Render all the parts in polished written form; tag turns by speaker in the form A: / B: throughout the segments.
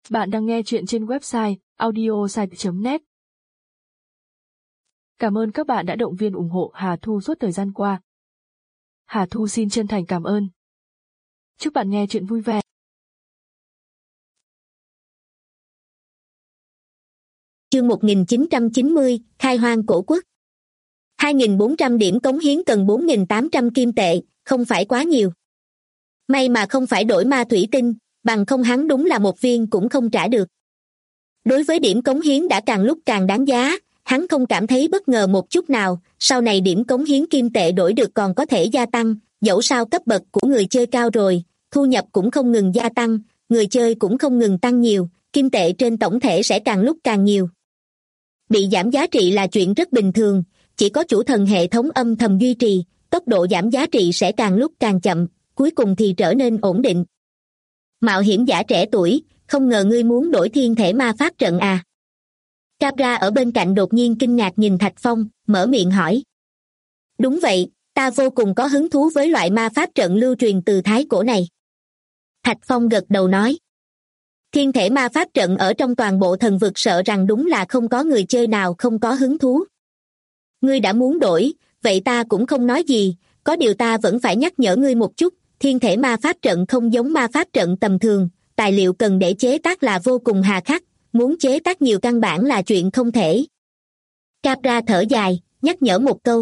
A: Bạn đang nghe chuyện trên website audiosite.net. Cảm ơn các bạn đã động viên ủng hộ Hà Thu suốt thời gian qua. Hà Thu xin chân thành cảm ơn. Chúc bạn nghe chuyện vui vẻ.
B: Chương 1990, khai hoang cổ quốc. 2.400 điểm cống hiến cần 4.800 kim tệ, không phải quá nhiều. May mà không phải đổi ma thủy tinh, bằng không hắn đúng là một viên cũng không trả được. Đối với điểm cống hiến đã càng lúc càng đáng giá, hắn không cảm thấy bất ngờ một chút nào, sau này điểm cống hiến kim tệ đổi được còn có thể gia tăng, dẫu sao cấp bậc của người chơi cao rồi, thu nhập cũng không ngừng gia tăng, người chơi cũng không ngừng tăng nhiều, kim tệ trên tổng thể sẽ càng lúc càng nhiều. Bị giảm giá trị là chuyện rất bình thường, chỉ có chủ thần hệ thống âm thầm duy trì, tốc độ giảm giá trị sẽ càng lúc càng chậm, cuối cùng thì trở nên ổn định. Mạo hiểm giả trẻ tuổi, không ngờ ngươi muốn đổi thiên thể ma pháp trận à? Cabra ở bên cạnh đột nhiên kinh ngạc nhìn Thạch Phong, mở miệng hỏi. Đúng vậy, ta vô cùng có hứng thú với loại ma pháp trận lưu truyền từ thái cổ này. Thạch Phong gật đầu nói. Thiên thể ma pháp trận ở trong toàn bộ thần vực sợ rằng đúng là không có người chơi nào không có hứng thú. Ngươi đã muốn đổi, vậy ta cũng không nói gì, có điều ta vẫn phải nhắc nhở ngươi một chút, thiên thể ma pháp trận không giống ma pháp trận tầm thường, tài liệu cần để chế tác là vô cùng hà khắc, muốn chế tác nhiều căn bản là chuyện không thể. Cabra thở dài, nhắc nhở một câu.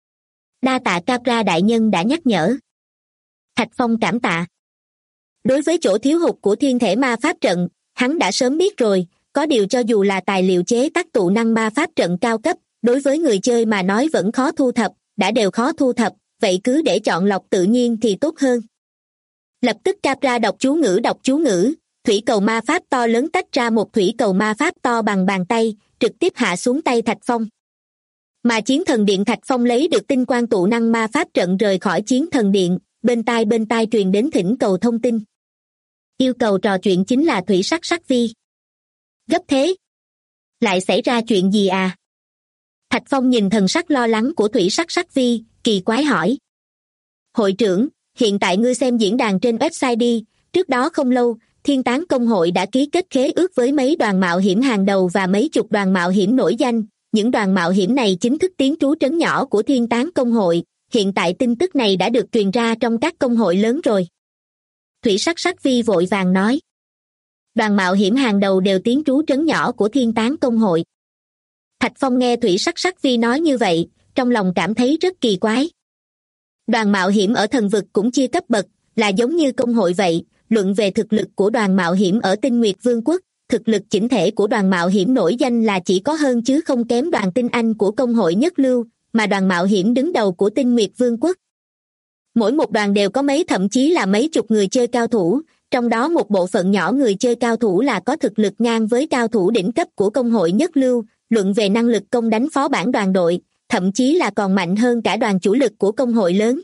B: Đa tạ Cabra đại nhân đã nhắc nhở. Thạch Phong cảm tạ. Đối với chỗ thiếu hụt của thiên thể ma pháp trận, hắn đã sớm biết rồi, có điều cho dù là tài liệu chế tác tụ năng ma pháp trận cao cấp, đối với người chơi mà nói vẫn khó thu thập, đã đều khó thu thập, vậy cứ để chọn lọc tự nhiên thì tốt hơn. Lập tức Cabra đọc chú ngữ, thủy cầu ma pháp to lớn tách ra một thủy cầu ma pháp to bằng bàn tay, trực tiếp hạ xuống tay Thạch Phong. Mà chiến thần điện Thạch Phong lấy được tinh quang tụ năng ma pháp trận rời khỏi chiến thần điện, bên tai truyền đến thỉnh cầu thông tin. Yêu cầu trò chuyện chính là Thủy Sắc Vi. Gấp thế? Lại xảy ra chuyện gì à? Thạch Phong nhìn thần sắc lo lắng của Thủy Sắc Vi, kỳ quái hỏi. Hội trưởng, hiện tại ngươi xem diễn đàn trên website đi, trước đó không lâu, Thiên Tán Công hội đã ký kết khế ước với mấy đoàn mạo hiểm hàng đầu và mấy chục đoàn mạo hiểm nổi danh, những đoàn mạo hiểm này chính thức tiến trú trấn nhỏ của Thiên Tán Công hội, hiện tại tin tức này đã được truyền ra trong các công hội lớn rồi. Thủy Sắc Vi vội vàng nói. Đoàn mạo hiểm hàng đầu đều tiến trú trấn nhỏ của Thiên Tán Công hội. Thạch Phong nghe Thủy Sắc Vi nói như vậy, trong lòng cảm thấy rất kỳ quái. Đoàn mạo hiểm ở thần vực cũng chia cấp bậc, là giống như công hội vậy, luận về thực lực của đoàn mạo hiểm ở Tinh Nguyệt Vương quốc, thực lực chỉnh thể của đoàn mạo hiểm nổi danh là chỉ có hơn chứ không kém đoàn tinh anh của công hội nhất lưu, mà đoàn mạo hiểm đứng đầu của Tinh Nguyệt Vương quốc. Mỗi một đoàn đều có mấy thậm chí là mấy chục người chơi cao thủ, trong đó một bộ phận nhỏ người chơi cao thủ là có thực lực ngang với cao thủ đỉnh cấp của công hội nhất lưu, luận về năng lực công đánh phó bản đoàn đội, thậm chí là còn mạnh hơn cả đoàn chủ lực của công hội lớn.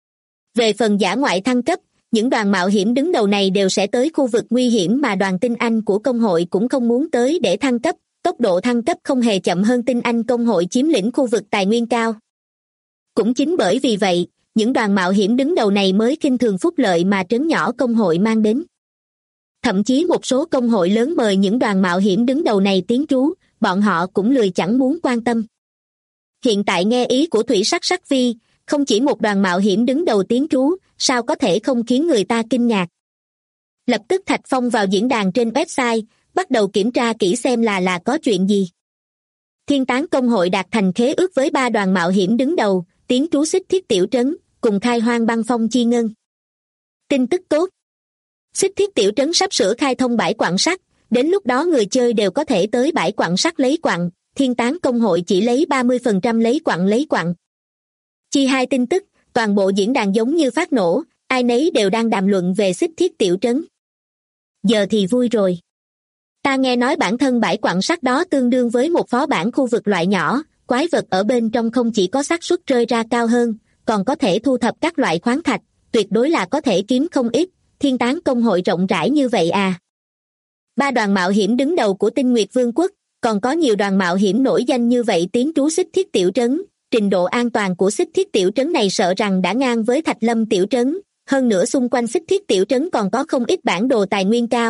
B: Về phần dã ngoại thăng cấp, những đoàn mạo hiểm đứng đầu này đều sẽ tới khu vực nguy hiểm mà đoàn tinh anh của công hội cũng không muốn tới để thăng cấp, tốc độ thăng cấp không hề chậm hơn tinh anh công hội chiếm lĩnh khu vực tài nguyên cao. Cũng chính bởi vì vậy, những đoàn mạo hiểm đứng đầu này mới khinh thường phúc lợi mà trấn nhỏ công hội mang đến. Thậm chí một số công hội lớn mời những đoàn mạo hiểm đứng đầu này tiến trú, bọn họ cũng lười chẳng muốn quan tâm. Hiện tại nghe ý của Thủy Sắc Vi, không chỉ một đoàn mạo hiểm đứng đầu tiến trú, sao có thể không khiến người ta kinh ngạc. Lập tức Thạch Phong vào diễn đàn trên website, bắt đầu kiểm tra kỹ xem là có chuyện gì. Thiên Tán Công hội đạt thành khế ước với 3 đoàn mạo hiểm đứng đầu, tiến trú Xích Thiết Tiểu Trấn, cùng khai hoang băng phong chi ngân. Tin tức tốt. Xích Thiết Tiểu Trấn sắp sửa khai thông bãi quặng sắt, đến lúc đó người chơi đều có thể tới bãi quặng sắt lấy quặng, Thiên Tán Công hội chỉ lấy 30% lấy quặng. Chi hai tin tức, toàn bộ diễn đàn giống như phát nổ, ai nấy đều đang đàm luận về Xích Thiết Tiểu Trấn. Giờ thì vui rồi. Ta nghe nói bản thân bãi quặng sắt đó tương đương với một phó bản khu vực loại nhỏ, quái vật ở bên trong không chỉ có xác suất rơi ra cao hơn, còn có thể thu thập các loại khoáng thạch, tuyệt đối là có thể kiếm không ít, Thiên Tán Công hội rộng rãi như vậy à. 3 đoàn mạo hiểm đứng đầu của Tinh Nguyệt Vương quốc, còn có nhiều đoàn mạo hiểm nổi danh như vậy tiến trú Xích Thiết Tiểu Trấn, trình độ an toàn của Xích Thiết Tiểu Trấn này sợ rằng đã ngang với Thạch Lâm Tiểu Trấn, hơn nữa xung quanh Xích Thiết Tiểu Trấn còn có không ít bản đồ tài nguyên cao,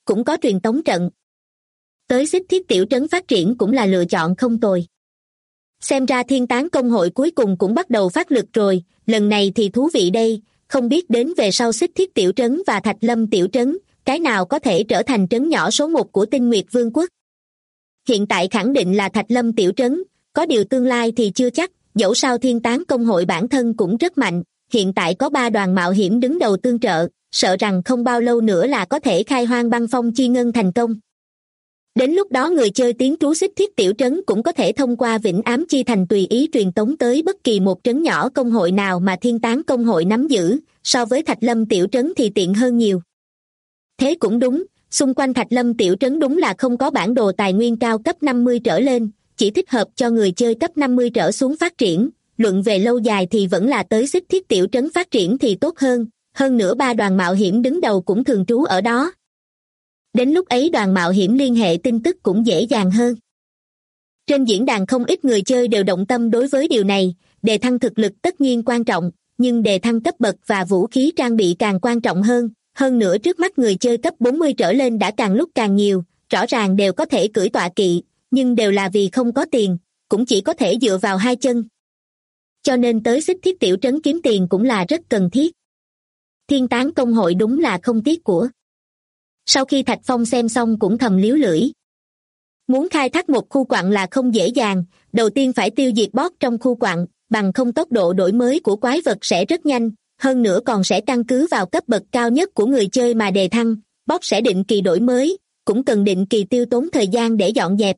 B: cũng có truyền tống trận. Tới Xích Thiết tiểu trấn phát triển cũng là lựa chọn không tồi. Xem ra Thiên Tán công hội cuối cùng cũng bắt đầu phát lực rồi, lần này thì thú vị đây, không biết đến về sau Xích Thiết tiểu trấn và Thạch Lâm tiểu trấn, cái nào có thể trở thành trấn nhỏ số 1 của Tinh Nguyệt Vương quốc. Hiện tại khẳng định là Thạch Lâm tiểu trấn, có điều tương lai thì chưa chắc, dẫu sao Thiên Tán công hội bản thân cũng rất mạnh, hiện tại có 3 đoàn mạo hiểm đứng đầu tương trợ, sợ rằng không bao lâu nữa là có thể khai hoang băng phong chi ngân thành công. Đến lúc đó người chơi tiến trú Xích Thiết tiểu trấn cũng có thể thông qua Vĩnh Ám chi thành tùy ý truyền tống tới bất kỳ một trấn nhỏ công hội nào mà Thiên Tán công hội nắm giữ, so với Thạch Lâm tiểu trấn thì tiện hơn nhiều. Thế cũng đúng, xung quanh Thạch Lâm tiểu trấn đúng là không có bản đồ tài nguyên cao cấp 50 trở lên, chỉ thích hợp cho người chơi cấp 50 trở xuống phát triển, luận về lâu dài thì vẫn là tới Xích Thiết tiểu trấn phát triển thì tốt hơn nữa 3 đoàn mạo hiểm đứng đầu cũng thường trú ở đó. Đến lúc ấy đoàn mạo hiểm liên hệ tin tức cũng dễ dàng hơn. Trên diễn đàn không ít người chơi đều động tâm đối với điều này, đề thăng thực lực tất nhiên quan trọng, nhưng đề thăng cấp bậc và vũ khí trang bị càng quan trọng hơn nữa trước mắt người chơi cấp 40 trở lên đã càng lúc càng nhiều, rõ ràng đều có thể cưỡi tọa kỵ, nhưng đều là vì không có tiền, cũng chỉ có thể dựa vào 2 chân. Cho nên tới Xích Thiết tiểu trấn kiếm tiền cũng là rất cần thiết. Thiên Tán công hội đúng là không tiếc của. Sau khi Thạch Phong xem xong cũng thầm líu lưỡi. Muốn khai thác một khu quặng là không dễ dàng, đầu tiên phải tiêu diệt boss trong khu quặng, bằng không tốc độ đổi mới của quái vật sẽ rất nhanh, hơn nữa còn sẽ căn cứ vào cấp bậc cao nhất của người chơi mà đề thăng, boss sẽ định kỳ đổi mới, cũng cần định kỳ tiêu tốn thời gian để dọn dẹp.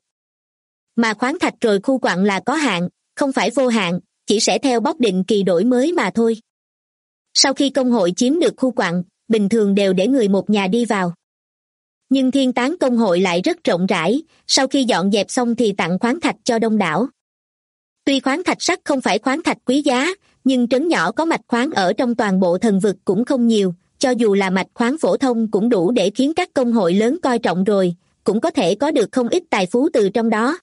B: Mà khoáng thạch rồi khu quặng là có hạn, không phải vô hạn, chỉ sẽ theo boss định kỳ đổi mới mà thôi. Sau khi công hội chiếm được khu quặng, bình thường đều để người một nhà đi vào. Nhưng Thiên Tán công hội lại rất rộng rãi, sau khi dọn dẹp xong thì tặng khoáng thạch cho đông đảo. Tuy khoáng thạch sắt không phải khoáng thạch quý giá, nhưng trấn nhỏ có mạch khoáng ở trong toàn bộ thần vực cũng không nhiều, cho dù là mạch khoáng phổ thông cũng đủ để khiến các công hội lớn coi trọng rồi, cũng có thể có được không ít tài phú từ trong đó.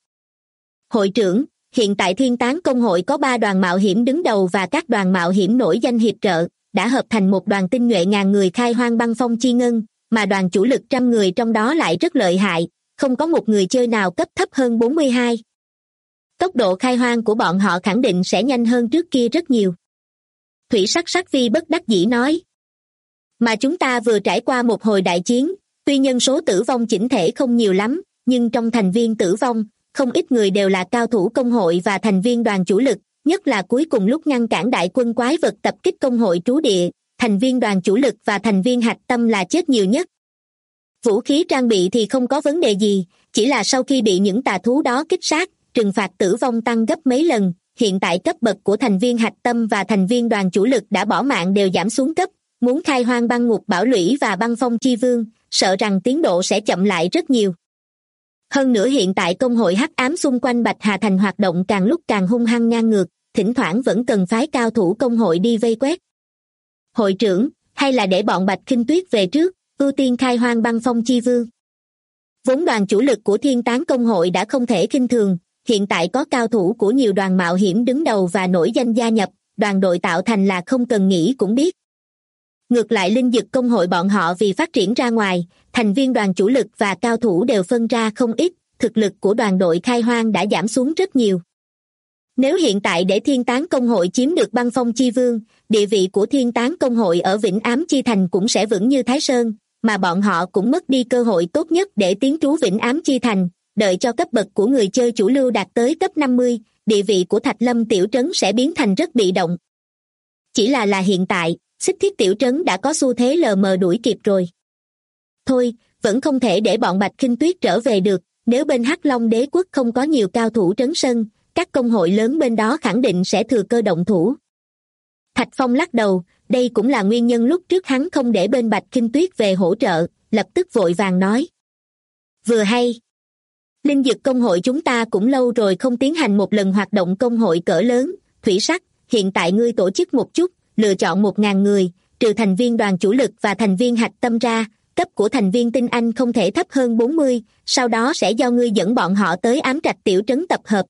B: Hội trưởng, hiện tại Thiên Tán công hội có 3 đoàn mạo hiểm đứng đầu và các đoàn mạo hiểm nổi danh hiệp trợ, đã hợp thành một đoàn tinh nhuệ ngàn người khai hoang băng phong chi ngân, mà đoàn chủ lực 100 người trong đó lại rất lợi hại, không có một người chơi nào cấp thấp hơn 42. Tốc độ khai hoang của bọn họ khẳng định sẽ nhanh hơn trước kia rất nhiều. Thủy Sắc Sắc Vi bất đắc dĩ nói. Mà chúng ta vừa trải qua một hồi đại chiến, tuy nhân số tử vong chỉnh thể không nhiều lắm, nhưng trong thành viên tử vong, không ít người đều là cao thủ công hội và thành viên đoàn chủ lực, nhất là cuối cùng lúc ngăn cản đại quân quái vật tập kích công hội trú địa, thành viên đoàn chủ lực và thành viên hạch tâm là chết nhiều nhất. Vũ khí trang bị thì không có vấn đề gì, chỉ là sau khi bị những tà thú đó kích sát, trừng phạt tử vong tăng gấp mấy lần, hiện tại cấp bậc của thành viên hạch tâm và thành viên đoàn chủ lực đã bỏ mạng đều giảm xuống cấp, muốn khai hoang băng ngục bảo lũy và băng phong chi vương, sợ rằng tiến độ sẽ chậm lại rất nhiều. Hơn nữa hiện tại công hội hắc ám xung quanh Bạch Hà Thành hoạt động càng lúc càng hung hăng ngang ngược, thỉnh thoảng vẫn cần phái cao thủ công hội đi vây quét. Hội trưởng, hay là để bọn Bạch Khinh Tuyết về trước, ưu tiên khai hoang băng phong chi vương. Vốn đoàn chủ lực của Thiên Tán công hội đã không thể khinh thường, hiện tại có cao thủ của nhiều đoàn mạo hiểm đứng đầu và nổi danh gia nhập, đoàn đội tạo thành là không cần nghĩ cũng biết. Ngược lại linh dực công hội bọn họ vì phát triển ra ngoài, thành viên đoàn chủ lực và cao thủ đều phân ra không ít, thực lực của đoàn đội khai hoang đã giảm xuống rất nhiều. Nếu hiện tại để Thiên Tán công hội chiếm được băng phong chi vương, địa vị của Thiên Tán công hội ở Vĩnh Ám chi thành cũng sẽ vững như Thái Sơn, mà bọn họ cũng mất đi cơ hội tốt nhất để tiến trú Vĩnh Ám chi thành, đợi cho cấp bậc của người chơi chủ lưu đạt tới cấp 50, địa vị của Thạch Lâm tiểu trấn sẽ biến thành rất bị động. Chỉ là hiện tại, Xích Thiết tiểu trấn đã có xu thế lờ mờ đuổi kịp rồi. Thôi, vẫn không thể để bọn Bạch Khinh Tuyết trở về được, nếu bên Hắc Long đế quốc không có nhiều cao thủ trấn sân, các công hội lớn bên đó khẳng định sẽ thừa cơ động thủ. Thạch Phong lắc đầu, đây cũng là nguyên nhân lúc trước hắn không để bên Bạch Khinh Tuyết về hỗ trợ, lập tức vội vàng nói. Vừa hay. Linh dực công hội chúng ta cũng lâu rồi không tiến hành một lần hoạt động công hội cỡ lớn, Thủy Sắc, hiện tại ngươi tổ chức một chút, lựa chọn 1.000 người, trừ thành viên đoàn chủ lực và thành viên hạch tâm ra, cấp của thành viên tinh anh không thể thấp hơn 40, sau đó sẽ do ngươi dẫn bọn họ tới Ám Trạch tiểu trấn tập hợp.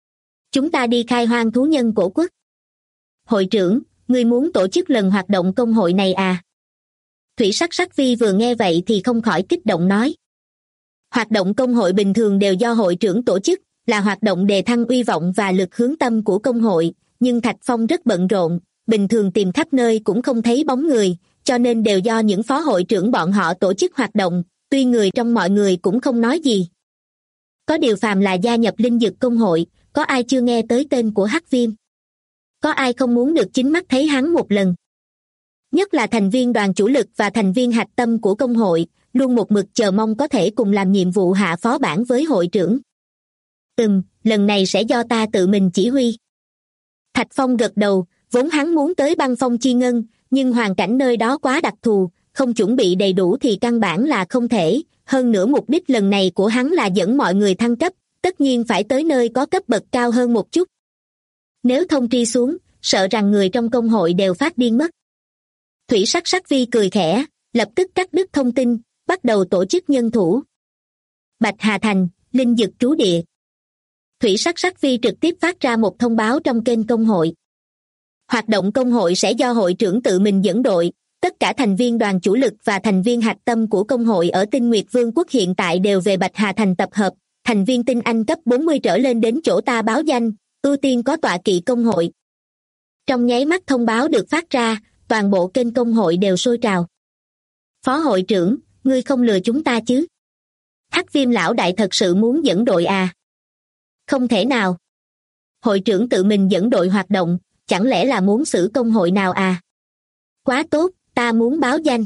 B: Chúng ta đi khai hoang thú nhân cổ quốc. Hội trưởng, ngươi muốn tổ chức lần hoạt động công hội này à? Thủy Sắc Sắc Vi vừa nghe vậy thì không khỏi kích động nói. Hoạt động công hội bình thường đều do hội trưởng tổ chức, là hoạt động đề thăng uy vọng và lực hướng tâm của công hội, nhưng Thạch Phong rất bận rộn, bình thường tìm khắp nơi cũng không thấy bóng người, cho nên đều do những phó hội trưởng bọn họ tổ chức hoạt động, tuy người trong mọi người cũng không nói gì. Có điều phàm là gia nhập linh dực công hội, có ai chưa nghe tới tên của Hắc Viêm? Có ai không muốn được chính mắt thấy hắn một lần? Nhất là thành viên đoàn chủ lực và thành viên hạch tâm của công hội, luôn một mực chờ mong có thể cùng làm nhiệm vụ hạ phó bản với hội trưởng. Lần này sẽ do ta tự mình chỉ huy. Thạch Phong gật đầu, vốn hắn muốn tới Băng Phong Chi Ngân, nhưng hoàn cảnh nơi đó quá đặc thù, không chuẩn bị đầy đủ thì căn bản là không thể, hơn nữa mục đích lần này của hắn là dẫn mọi người thăng cấp, tất nhiên phải tới nơi có cấp bậc cao hơn một chút. Nếu thông tri xuống, sợ rằng người trong công hội đều phát điên mất. Thủy Sắc Sắc Vi cười khẽ, lập tức cắt đứt thông tin, bắt đầu tổ chức nhân thủ. Bạch Hà Thành, linh dực trú địa. Thủy Sắc Sắc Vi trực tiếp phát ra một thông báo trong kênh công hội. Hoạt động công hội sẽ do hội trưởng tự mình dẫn đội, tất cả thành viên đoàn chủ lực và thành viên hạch tâm của công hội ở Tinh Nguyệt Vương quốc hiện tại đều về Bạch Hà Thành tập hợp, thành viên tinh anh cấp 40 trở lên đến chỗ ta báo danh, ưu tiên có tọa kỵ công hội. Trong nháy mắt thông báo được phát ra, toàn bộ kênh công hội đều sôi trào. Phó hội trưởng, ngươi không lừa chúng ta chứ? Hắc Viêm lão đại thật sự muốn dẫn đội à? Không thể nào. Hội trưởng tự mình dẫn đội hoạt động, chẳng lẽ là muốn xử công hội nào à? Quá tốt, ta muốn báo danh.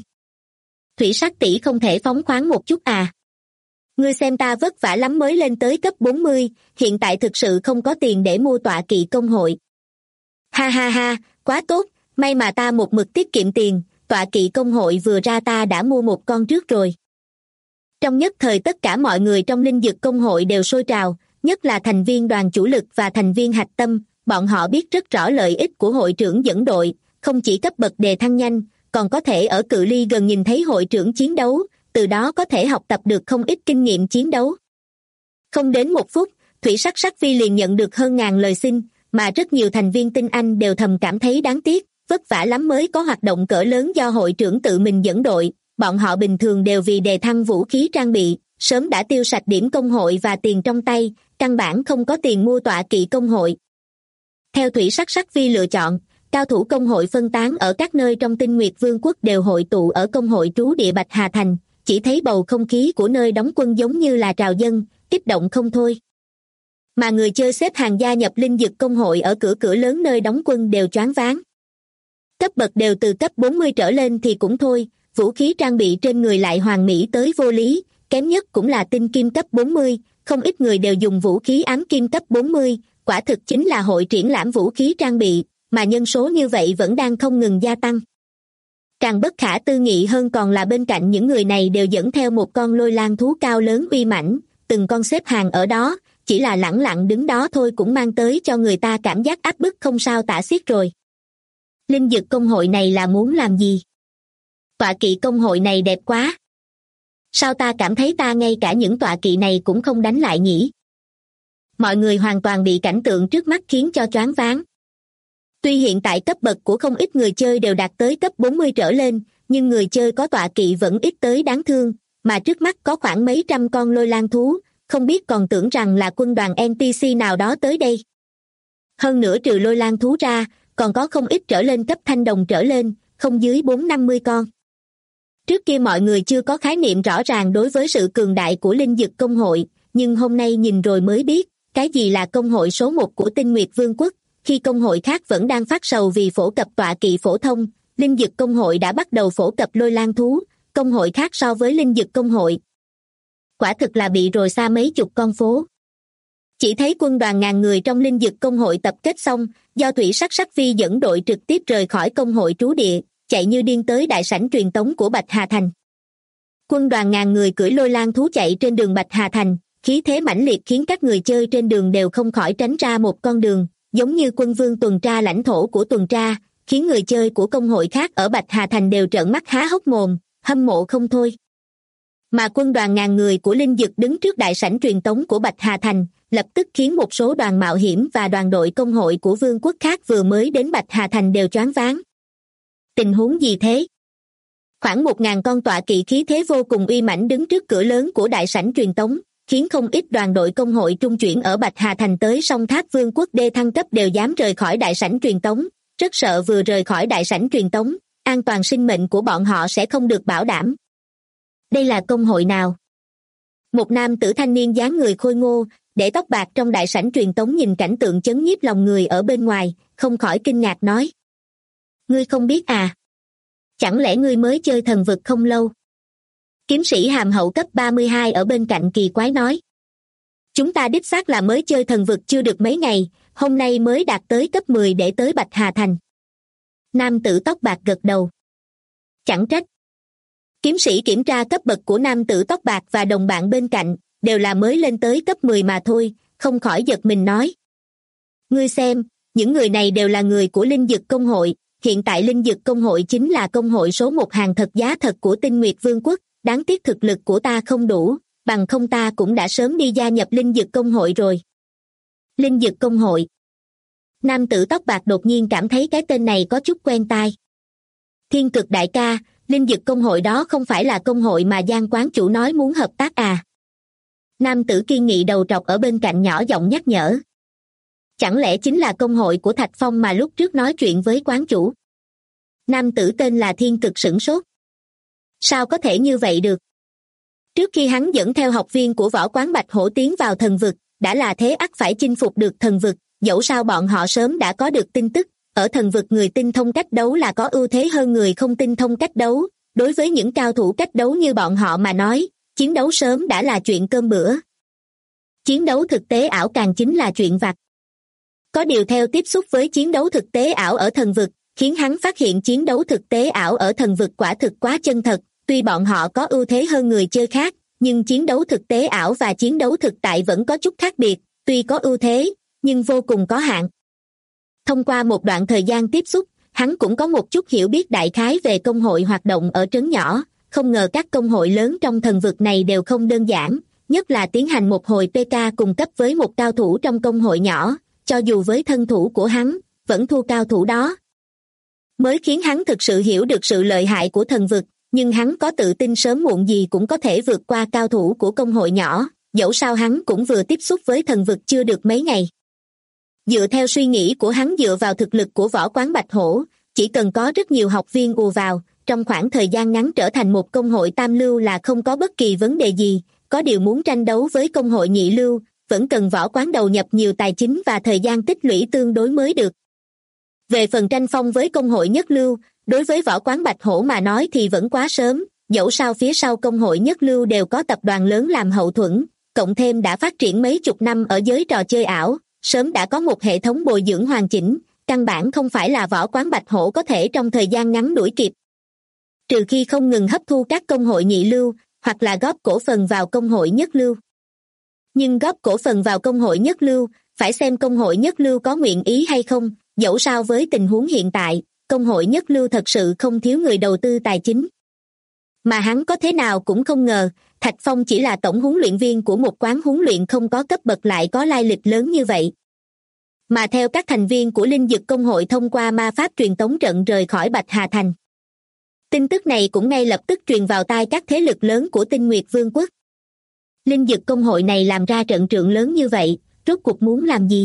B: Thủy Sắc tỷ không thể phóng khoáng một chút à? Ngươi xem ta vất vả lắm mới lên tới cấp 40, hiện tại thực sự không có tiền để mua tọa kỵ công hội. Ha ha ha, quá tốt, may mà ta một mực tiết kiệm tiền, tọa kỵ công hội vừa ra ta đã mua một con trước rồi. Trong nhất thời tất cả mọi người trong linh dực công hội đều sôi trào, nhất là thành viên đoàn chủ lực và thành viên hạch tâm, bọn họ biết rất rõ lợi ích của hội trưởng dẫn đội, không chỉ cấp bậc đề thăng nhanh, còn có thể ở cự ly gần nhìn thấy hội trưởng chiến đấu, từ đó có thể học tập được không ít kinh nghiệm chiến đấu. Không đến một phút, Thủy Sắc Sắc Vi liền nhận được hơn ngàn lời xin, mà rất nhiều thành viên tinh anh đều thầm cảm thấy đáng tiếc, vất vả lắm mới có hoạt động cỡ lớn do hội trưởng tự mình dẫn đội, bọn họ bình thường đều vì đề thăng vũ khí trang bị, sớm đã tiêu sạch điểm công hội và tiền trong tay, căn bản không có tiền mua tọa kỵ công hội. Theo Thủy Sắc Sắc Vi lựa chọn, cao thủ công hội phân tán ở các nơi trong Tinh Nguyệt Vương quốc đều hội tụ ở công hội trú địa Bạch Hà Thành, chỉ thấy bầu không khí của nơi đóng quân giống như là trào dâng, kích động không thôi. Mà người chơi xếp hàng gia nhập linh dực công hội ở cửa lớn nơi đóng quân đều choáng váng. Cấp bậc đều từ cấp 40 trở lên thì cũng thôi, vũ khí trang bị trên người lại hoàn mỹ tới vô lý, kém nhất cũng là tinh kim cấp 40, không ít người đều dùng vũ khí ám kim cấp 40, quả thực chính là hội triển lãm vũ khí trang bị, mà nhân số như vậy vẫn đang không ngừng gia tăng. Càng bất khả tư nghị hơn còn là bên cạnh những người này đều dẫn theo một con lôi lang thú cao lớn uy mãnh, từng con xếp hàng ở đó, chỉ là lẳng lặng đứng đó thôi cũng mang tới cho người ta cảm giác áp bức không sao tả xiết rồi. Linh dực công hội này là muốn làm gì? Tọa kỵ công hội này đẹp quá. Sao ta cảm thấy ta ngay cả những tọa kỵ này cũng không đánh lại nhỉ? Mọi người hoàn toàn bị cảnh tượng trước mắt khiến cho choáng váng. Tuy hiện tại cấp bậc của không ít người chơi đều đạt tới cấp 40 trở lên, nhưng người chơi có tọa kỵ vẫn ít tới đáng thương, mà trước mắt có khoảng mấy trăm con lôi lang thú, không biết còn tưởng rằng là quân đoàn NPC nào đó tới đây. Hơn nữa trừ lôi lang thú ra, còn có không ít trở lên cấp thanh đồng trở lên, không dưới 450 con. Trước kia mọi người chưa có khái niệm rõ ràng đối với sự cường đại của linh dực công hội, nhưng hôm nay nhìn rồi mới biết, cái gì là công hội số 1 của Tinh Nguyệt Vương quốc. Khi công hội khác vẫn đang phát sầu vì phổ cập tọa kỵ phổ thông, linh dực công hội đã bắt đầu phổ cập lôi lang thú, công hội khác so với linh dực công hội. Quả thực là bị rồi xa mấy chục con phố. Chỉ thấy quân đoàn ngàn người trong linh dực công hội tập kết xong, do Thủy Sắc Sắc Vi dẫn đội trực tiếp rời khỏi công hội trú địa, chạy như điên tới đại sảnh truyền tống của Bạch Hà Thành. Quân đoàn ngàn người cưỡi lôi lang thú chạy trên đường Bạch Hà Thành, khí thế mãnh liệt khiến các người chơi trên đường đều không khỏi tránh ra một con đường, giống như quân vương tuần tra lãnh thổ của tuần tra, khiến người chơi của công hội khác ở Bạch Hà Thành đều trợn mắt há hốc mồm, hâm mộ không thôi. Mà quân đoàn ngàn người của linh dực đứng trước đại sảnh truyền tống của Bạch Hà Thành, lập tức khiến một số đoàn mạo hiểm và đoàn đội công hội của vương quốc khác vừa mới đến Bạch Hà Thành đều choáng váng. Tình huống gì thế? Khoảng 1.000 con tọa kỵ khí thế vô cùng uy mãnh đứng trước cửa lớn của đại sảnh truyền tống, khiến không ít đoàn đội công hội trung chuyển ở Bạch Hà Thành tới Song Tháp Vương quốc đê thăng cấp đều dám rời khỏi đại sảnh truyền tống, rất sợ vừa rời khỏi đại sảnh truyền tống, an toàn sinh mệnh của bọn họ sẽ không được bảo đảm. Đây là công hội nào? Một nam tử thanh niên dáng người khôi ngô, để tóc bạc trong đại sảnh truyền tống nhìn cảnh tượng chấn nhiếp lòng người ở bên ngoài, không khỏi kinh ngạc nói. Ngươi không biết à? Chẳng lẽ ngươi mới chơi thần vực không lâu? Kiếm sĩ hàm hậu cấp 32 ở bên cạnh kỳ quái nói. Chúng ta đích xác là mới chơi thần vực chưa được mấy ngày, hôm nay mới đạt tới cấp 10 để tới Bạch Hà Thành. Nam tử tóc bạc gật đầu. Chẳng trách. Kiếm sĩ kiểm tra cấp bậc của nam tử tóc bạc và đồng bạn bên cạnh, đều là mới lên tới cấp 10 mà thôi, không khỏi giật mình nói. Ngươi xem, những người này đều là người của Linh Dực Công hội, hiện tại Linh Dực Công hội chính là công hội số 1 hàng thật giá thật của Tinh Nguyệt Vương quốc, đáng tiếc thực lực của ta không đủ, bằng không ta cũng đã sớm đi gia nhập Linh Dực Công hội rồi. Linh Dực Công hội. Nam tử tóc bạc đột nhiên cảm thấy cái tên này có chút quen tai. Thiên Cực đại ca, Linh Dực Công hội đó không phải là công hội mà Giang quán chủ nói muốn hợp tác à? Nam tử kiên nghị đầu trọc ở bên cạnh nhỏ giọng nhắc nhở. Chẳng lẽ chính là công hội của Thạch Phong mà lúc trước nói chuyện với quán chủ? Nam tử tên là Thiên Cực sửng sốt. Sao có thể như vậy được? Trước khi hắn dẫn theo học viên của võ quán Bạch Hổ tiến vào thần vực, đã là thế ắt phải chinh phục được thần vực, dẫu sao bọn họ sớm đã có được tin tức, ở thần vực người tinh thông cách đấu là có ưu thế hơn người không tinh thông cách đấu, đối với những cao thủ cách đấu như bọn họ mà nói, chiến đấu sớm đã là chuyện cơm bữa. Chiến đấu thực tế ảo càng chính là chuyện vặt. Có điều theo tiếp xúc với chiến đấu thực tế ảo ở thần vực, khiến hắn phát hiện chiến đấu thực tế ảo ở thần vực quả thực quá chân thật, tuy bọn họ có ưu thế hơn người chơi khác, nhưng chiến đấu thực tế ảo và chiến đấu thực tại vẫn có chút khác biệt, tuy có ưu thế, nhưng vô cùng có hạn. Thông qua một đoạn thời gian tiếp xúc, hắn cũng có một chút hiểu biết đại khái về công hội hoạt động ở trấn nhỏ, không ngờ các công hội lớn trong thần vực này đều không đơn giản, nhất là tiến hành một hồi PK cùng cấp với một cao thủ trong công hội nhỏ, cho dù với thân thủ của hắn, vẫn thua cao thủ đó. Mới khiến hắn thực sự hiểu được sự lợi hại của thần vực, nhưng hắn có tự tin sớm muộn gì cũng có thể vượt qua cao thủ của công hội nhỏ, dẫu sao hắn cũng vừa tiếp xúc với thần vực chưa được mấy ngày. Dựa theo suy nghĩ của hắn dựa vào thực lực của võ quán Bạch Hổ, chỉ cần có rất nhiều học viên ùa vào, trong khoảng thời gian ngắn trở thành một công hội tam lưu là không có bất kỳ vấn đề gì, có điều muốn tranh đấu với công hội nhị lưu, vẫn cần võ quán đầu nhập nhiều tài chính và thời gian tích lũy tương đối mới được. Về phần tranh phong với công hội nhất lưu, đối với võ quán Bạch Hổ mà nói thì vẫn quá sớm, dẫu sao phía sau công hội nhất lưu đều có tập đoàn lớn làm hậu thuẫn, cộng thêm đã phát triển mấy chục năm ở giới trò chơi ảo, sớm đã có một hệ thống bồi dưỡng hoàn chỉnh, căn bản không phải là võ quán Bạch Hổ có thể trong thời gian ngắn đuổi kịp. Trừ khi không ngừng hấp thu các công hội nhị lưu, hoặc là góp cổ phần vào công hội nhất lưu. Nhưng góp cổ phần vào công hội nhất lưu, phải xem công hội nhất lưu có nguyện ý hay không, dẫu sao với tình huống hiện tại, công hội nhất lưu thật sự không thiếu người đầu tư tài chính. Mà hắn có thế nào cũng không ngờ, Thạch Phong chỉ là tổng huấn luyện viên của một quán huấn luyện không có cấp bậc lại có lai lịch lớn như vậy. Mà theo các thành viên của Linh Dực Công hội thông qua ma pháp truyền tống trận rời khỏi Bạch Hà Thành. Tin tức này cũng ngay lập tức truyền vào tai các thế lực lớn của Tinh Nguyệt Vương quốc. Linh Dực Công hội này làm ra trận trượng lớn như vậy, rốt cuộc muốn làm gì?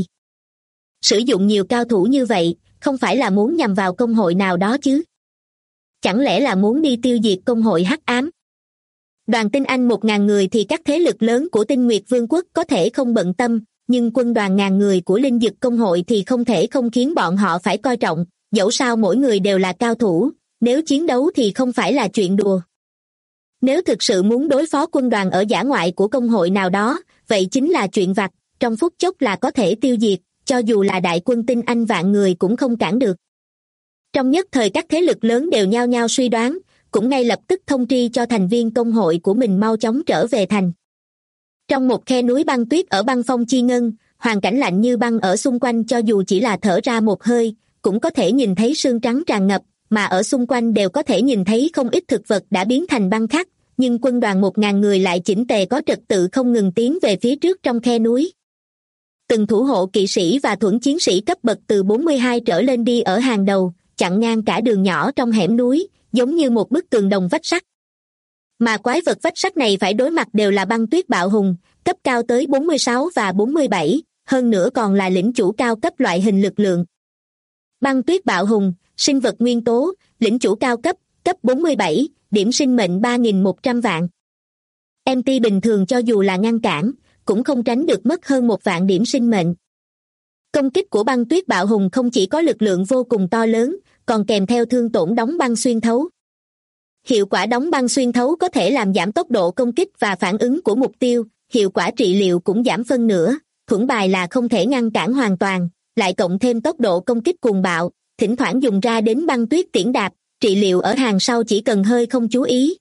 B: Sử dụng nhiều cao thủ như vậy, không phải là muốn nhằm vào công hội nào đó chứ? Chẳng lẽ là muốn đi tiêu diệt công hội hắc ám? Đoàn tinh anh 1.000 người thì các thế lực lớn của Tinh Nguyệt Vương quốc có thể không bận tâm, nhưng quân đoàn ngàn người của Linh Dực Công hội thì không thể không khiến bọn họ phải coi trọng, dẫu sao mỗi người đều là cao thủ, nếu chiến đấu thì không phải là chuyện đùa. Nếu thực sự muốn đối phó quân đoàn ở dã ngoại của công hội nào đó, vậy chính là chuyện vặt, trong phút chốc là có thể tiêu diệt, cho dù là đại quân tinh anh vạn người cũng không cản được. Trong nhất thời các thế lực lớn đều nhao nhao suy đoán, cũng ngay lập tức thông tri cho thành viên công hội của mình mau chóng trở về thành. Trong một khe núi băng tuyết ở băng phong chi ngân, hoàn cảnh lạnh như băng ở xung quanh cho dù chỉ là thở ra một hơi, cũng có thể nhìn thấy sương trắng tràn ngập, mà ở xung quanh đều có thể nhìn thấy không ít thực vật đã biến thành băng khắc, nhưng quân đoàn 1.000 người lại chỉnh tề có trật tự không ngừng tiến về phía trước trong khe núi. Từng thủ hộ kỵ sĩ và thuẫn chiến sĩ cấp bậc từ 42 trở lên đi ở hàng đầu, chặn ngang cả đường nhỏ trong hẻm núi, giống như một bức tường đồng vách sắt. Mà quái vật vách sắt này phải đối mặt đều là băng tuyết bạo hùng, cấp cao tới 46 và 47, hơn nữa còn là lĩnh chủ cao cấp loại hình lực lượng. Băng tuyết bạo hùng, sinh vật nguyên tố, lĩnh chủ cao cấp, cấp 47, điểm sinh mệnh 3.100 vạn. MT bình thường cho dù là ngăn cản, cũng không tránh được mất hơn 1 vạn điểm sinh mệnh. Công kích của băng tuyết bạo hùng không chỉ có lực lượng vô cùng to lớn, còn kèm theo thương tổn đóng băng xuyên thấu. Hiệu quả đóng băng xuyên thấu có thể làm giảm tốc độ công kích và phản ứng của mục tiêu, hiệu quả trị liệu cũng giảm phân nửa, thuẫn bài là không thể ngăn cản hoàn toàn, lại cộng thêm tốc độ công kích cuồng bạo, thỉnh thoảng dùng ra đến băng tuyết tiễn đạp, trị liệu ở hàng sau chỉ cần hơi không chú ý.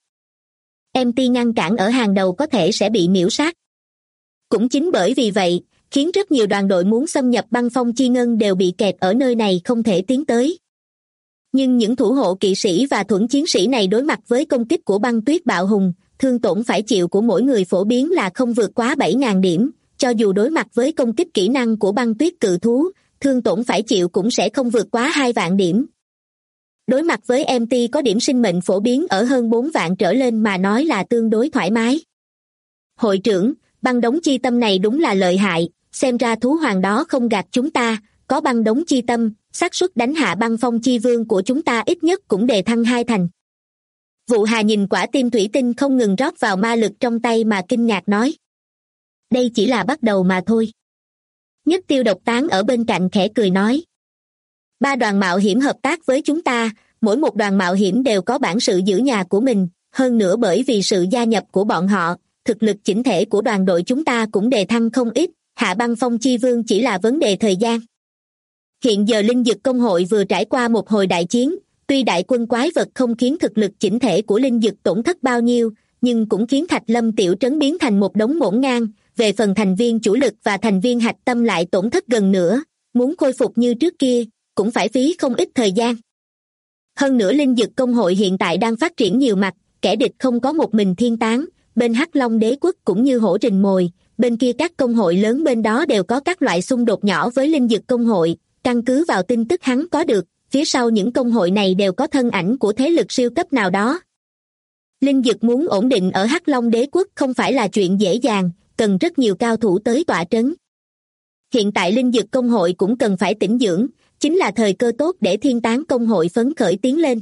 B: MT ngăn cản ở hàng đầu có thể sẽ bị miễu sát. Cũng chính bởi vì vậy, khiến rất nhiều đoàn đội muốn xâm nhập băng phong chi ngân đều bị kẹt ở nơi này không thể tiến tới. Nhưng những thủ hộ kỵ sĩ và thuẫn chiến sĩ này đối mặt với công kích của băng tuyết bạo hùng, thương tổn phải chịu của mỗi người phổ biến là không vượt quá 7.000 điểm, cho dù đối mặt với công kích kỹ năng của băng tuyết cự thú, thương tổn phải chịu cũng sẽ không vượt quá 2 vạn điểm. Đối mặt với MT có điểm sinh mệnh phổ biến ở hơn 4 vạn trở lên mà nói là tương đối thoải mái. Hội trưởng, băng đống chi tâm này đúng là lợi hại, xem ra thú hoàng đó không gạt chúng ta, có băng đống chi tâm, xác suất đánh hạ băng phong chi vương của chúng ta ít nhất cũng đề thăng 2 thành. Vụ Hà nhìn quả tim thủy tinh không ngừng rót vào ma lực trong tay mà kinh ngạc nói. Đây chỉ là bắt đầu mà thôi. Nhất Tiêu Độc Tán ở bên cạnh khẽ cười nói. 3 đoàn mạo hiểm hợp tác với chúng ta, mỗi một đoàn mạo hiểm đều có bản sự giữ nhà của mình, hơn nữa bởi vì sự gia nhập của bọn họ, thực lực chỉnh thể của đoàn đội chúng ta cũng đề thăng không ít, hạ băng phong chi vương chỉ là vấn đề thời gian. Hiện giờ Linh Dực Công hội vừa trải qua một hồi đại chiến, tuy đại quân quái vật không khiến thực lực chỉnh thể của Linh Dực tổn thất bao nhiêu, nhưng cũng khiến Thạch Lâm tiểu trấn biến thành một đống ngổn ngang, về phần thành viên chủ lực và thành viên hạch tâm lại tổn thất gần nữa, muốn khôi phục như trước kia, cũng phải phí không ít thời gian. Hơn nữa Linh Dực Công hội hiện tại đang phát triển nhiều mặt, kẻ địch không có một mình thiên tán, bên Hắc Long Đế quốc cũng như hổ rình mồi, bên kia các công hội lớn bên đó đều có các loại xung đột nhỏ với Linh Dực Công hội, căn cứ vào tin tức hắn có được, phía sau những công hội này đều có thân ảnh của thế lực siêu cấp nào đó. Linh Dực muốn ổn định ở Hắc Long Đế quốc không phải là chuyện dễ dàng, cần rất nhiều cao thủ tới tọa trấn. Hiện tại Linh Dực Công hội cũng cần phải tĩnh dưỡng, chính là thời cơ tốt để thiên tán công hội phấn khởi tiến lên.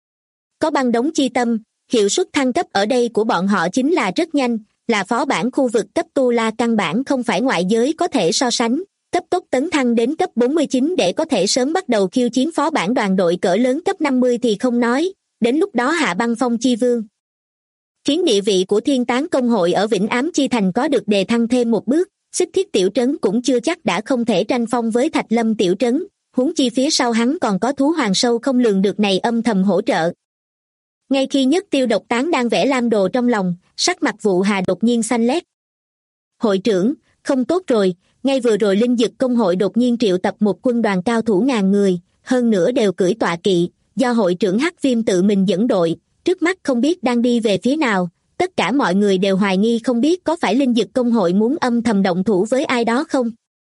B: Có băng đống chi tâm, hiệu suất thăng cấp ở đây của bọn họ chính là rất nhanh, là phó bản khu vực cấp tu la căn bản không phải ngoại giới có thể so sánh, cấp tốc tấn thăng đến cấp 49 để có thể sớm bắt đầu khiêu chiến phó bản đoàn đội cỡ lớn cấp 50 thì không nói, đến lúc đó hạ băng phong chi vương. Khiến địa vị của thiên tán công hội ở Vĩnh Ám Chi Thành có được đề thăng thêm một bước, Xích Thiết tiểu trấn cũng chưa chắc đã không thể tranh phong với Thạch Lâm tiểu trấn, huống chi phía sau hắn còn có thú hoàng sâu không lường được này âm thầm hỗ trợ. Ngay khi Nhất Tiêu Độc Tán đang vẽ lam đồ trong lòng, sắc mặt Vụ Hà đột nhiên xanh lét. Hội trưởng, không tốt rồi, ngay vừa rồi Linh Dực Công hội đột nhiên triệu tập một quân đoàn cao thủ ngàn người, hơn nữa đều cưỡi tọa kỵ, do hội trưởng Hắc Viêm tự mình dẫn đội, trước mắt không biết đang đi về phía nào, tất cả mọi người đều hoài nghi không biết có phải Linh Dực Công hội muốn âm thầm động thủ với ai đó không.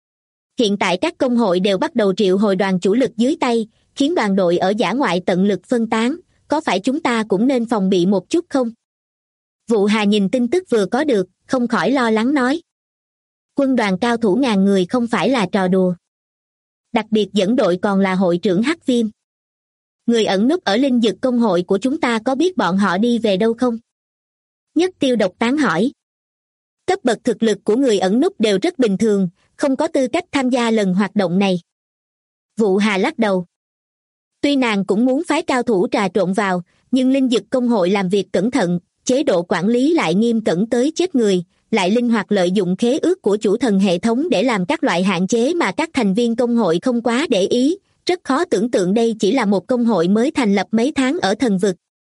B: Hiện tại các công hội đều bắt đầu triệu hồi đoàn chủ lực dưới tay, khiến đoàn đội ở dã ngoại tận lực phân tán, có phải chúng ta cũng nên phòng bị một chút không? Vụ Hà nhìn tin tức vừa có được, không khỏi lo lắng nói. Quân đoàn cao thủ ngàn người không phải là trò đùa. Đặc biệt dẫn đội còn là hội trưởng Hắc Viêm. Người ẩn núp ở Linh Dực Công hội của chúng ta có biết bọn họ đi về đâu không? Nhất Tiêu Độc Tán hỏi. Cấp bậc thực lực của người ẩn núp đều rất bình thường, không có tư cách tham gia lần hoạt động này. Vụ Hà lắc đầu. Tuy nàng cũng muốn phái cao thủ trà trộn vào, nhưng Linh Dực Công hội làm việc cẩn thận, chế độ quản lý lại nghiêm cẩn tới chết người, lại linh hoạt lợi dụng khế ước của chủ thần hệ thống để làm các loại hạn chế mà các thành viên công hội không quá để ý, rất khó tưởng tượng đây chỉ là một công hội mới thành lập mấy tháng ở thần vực.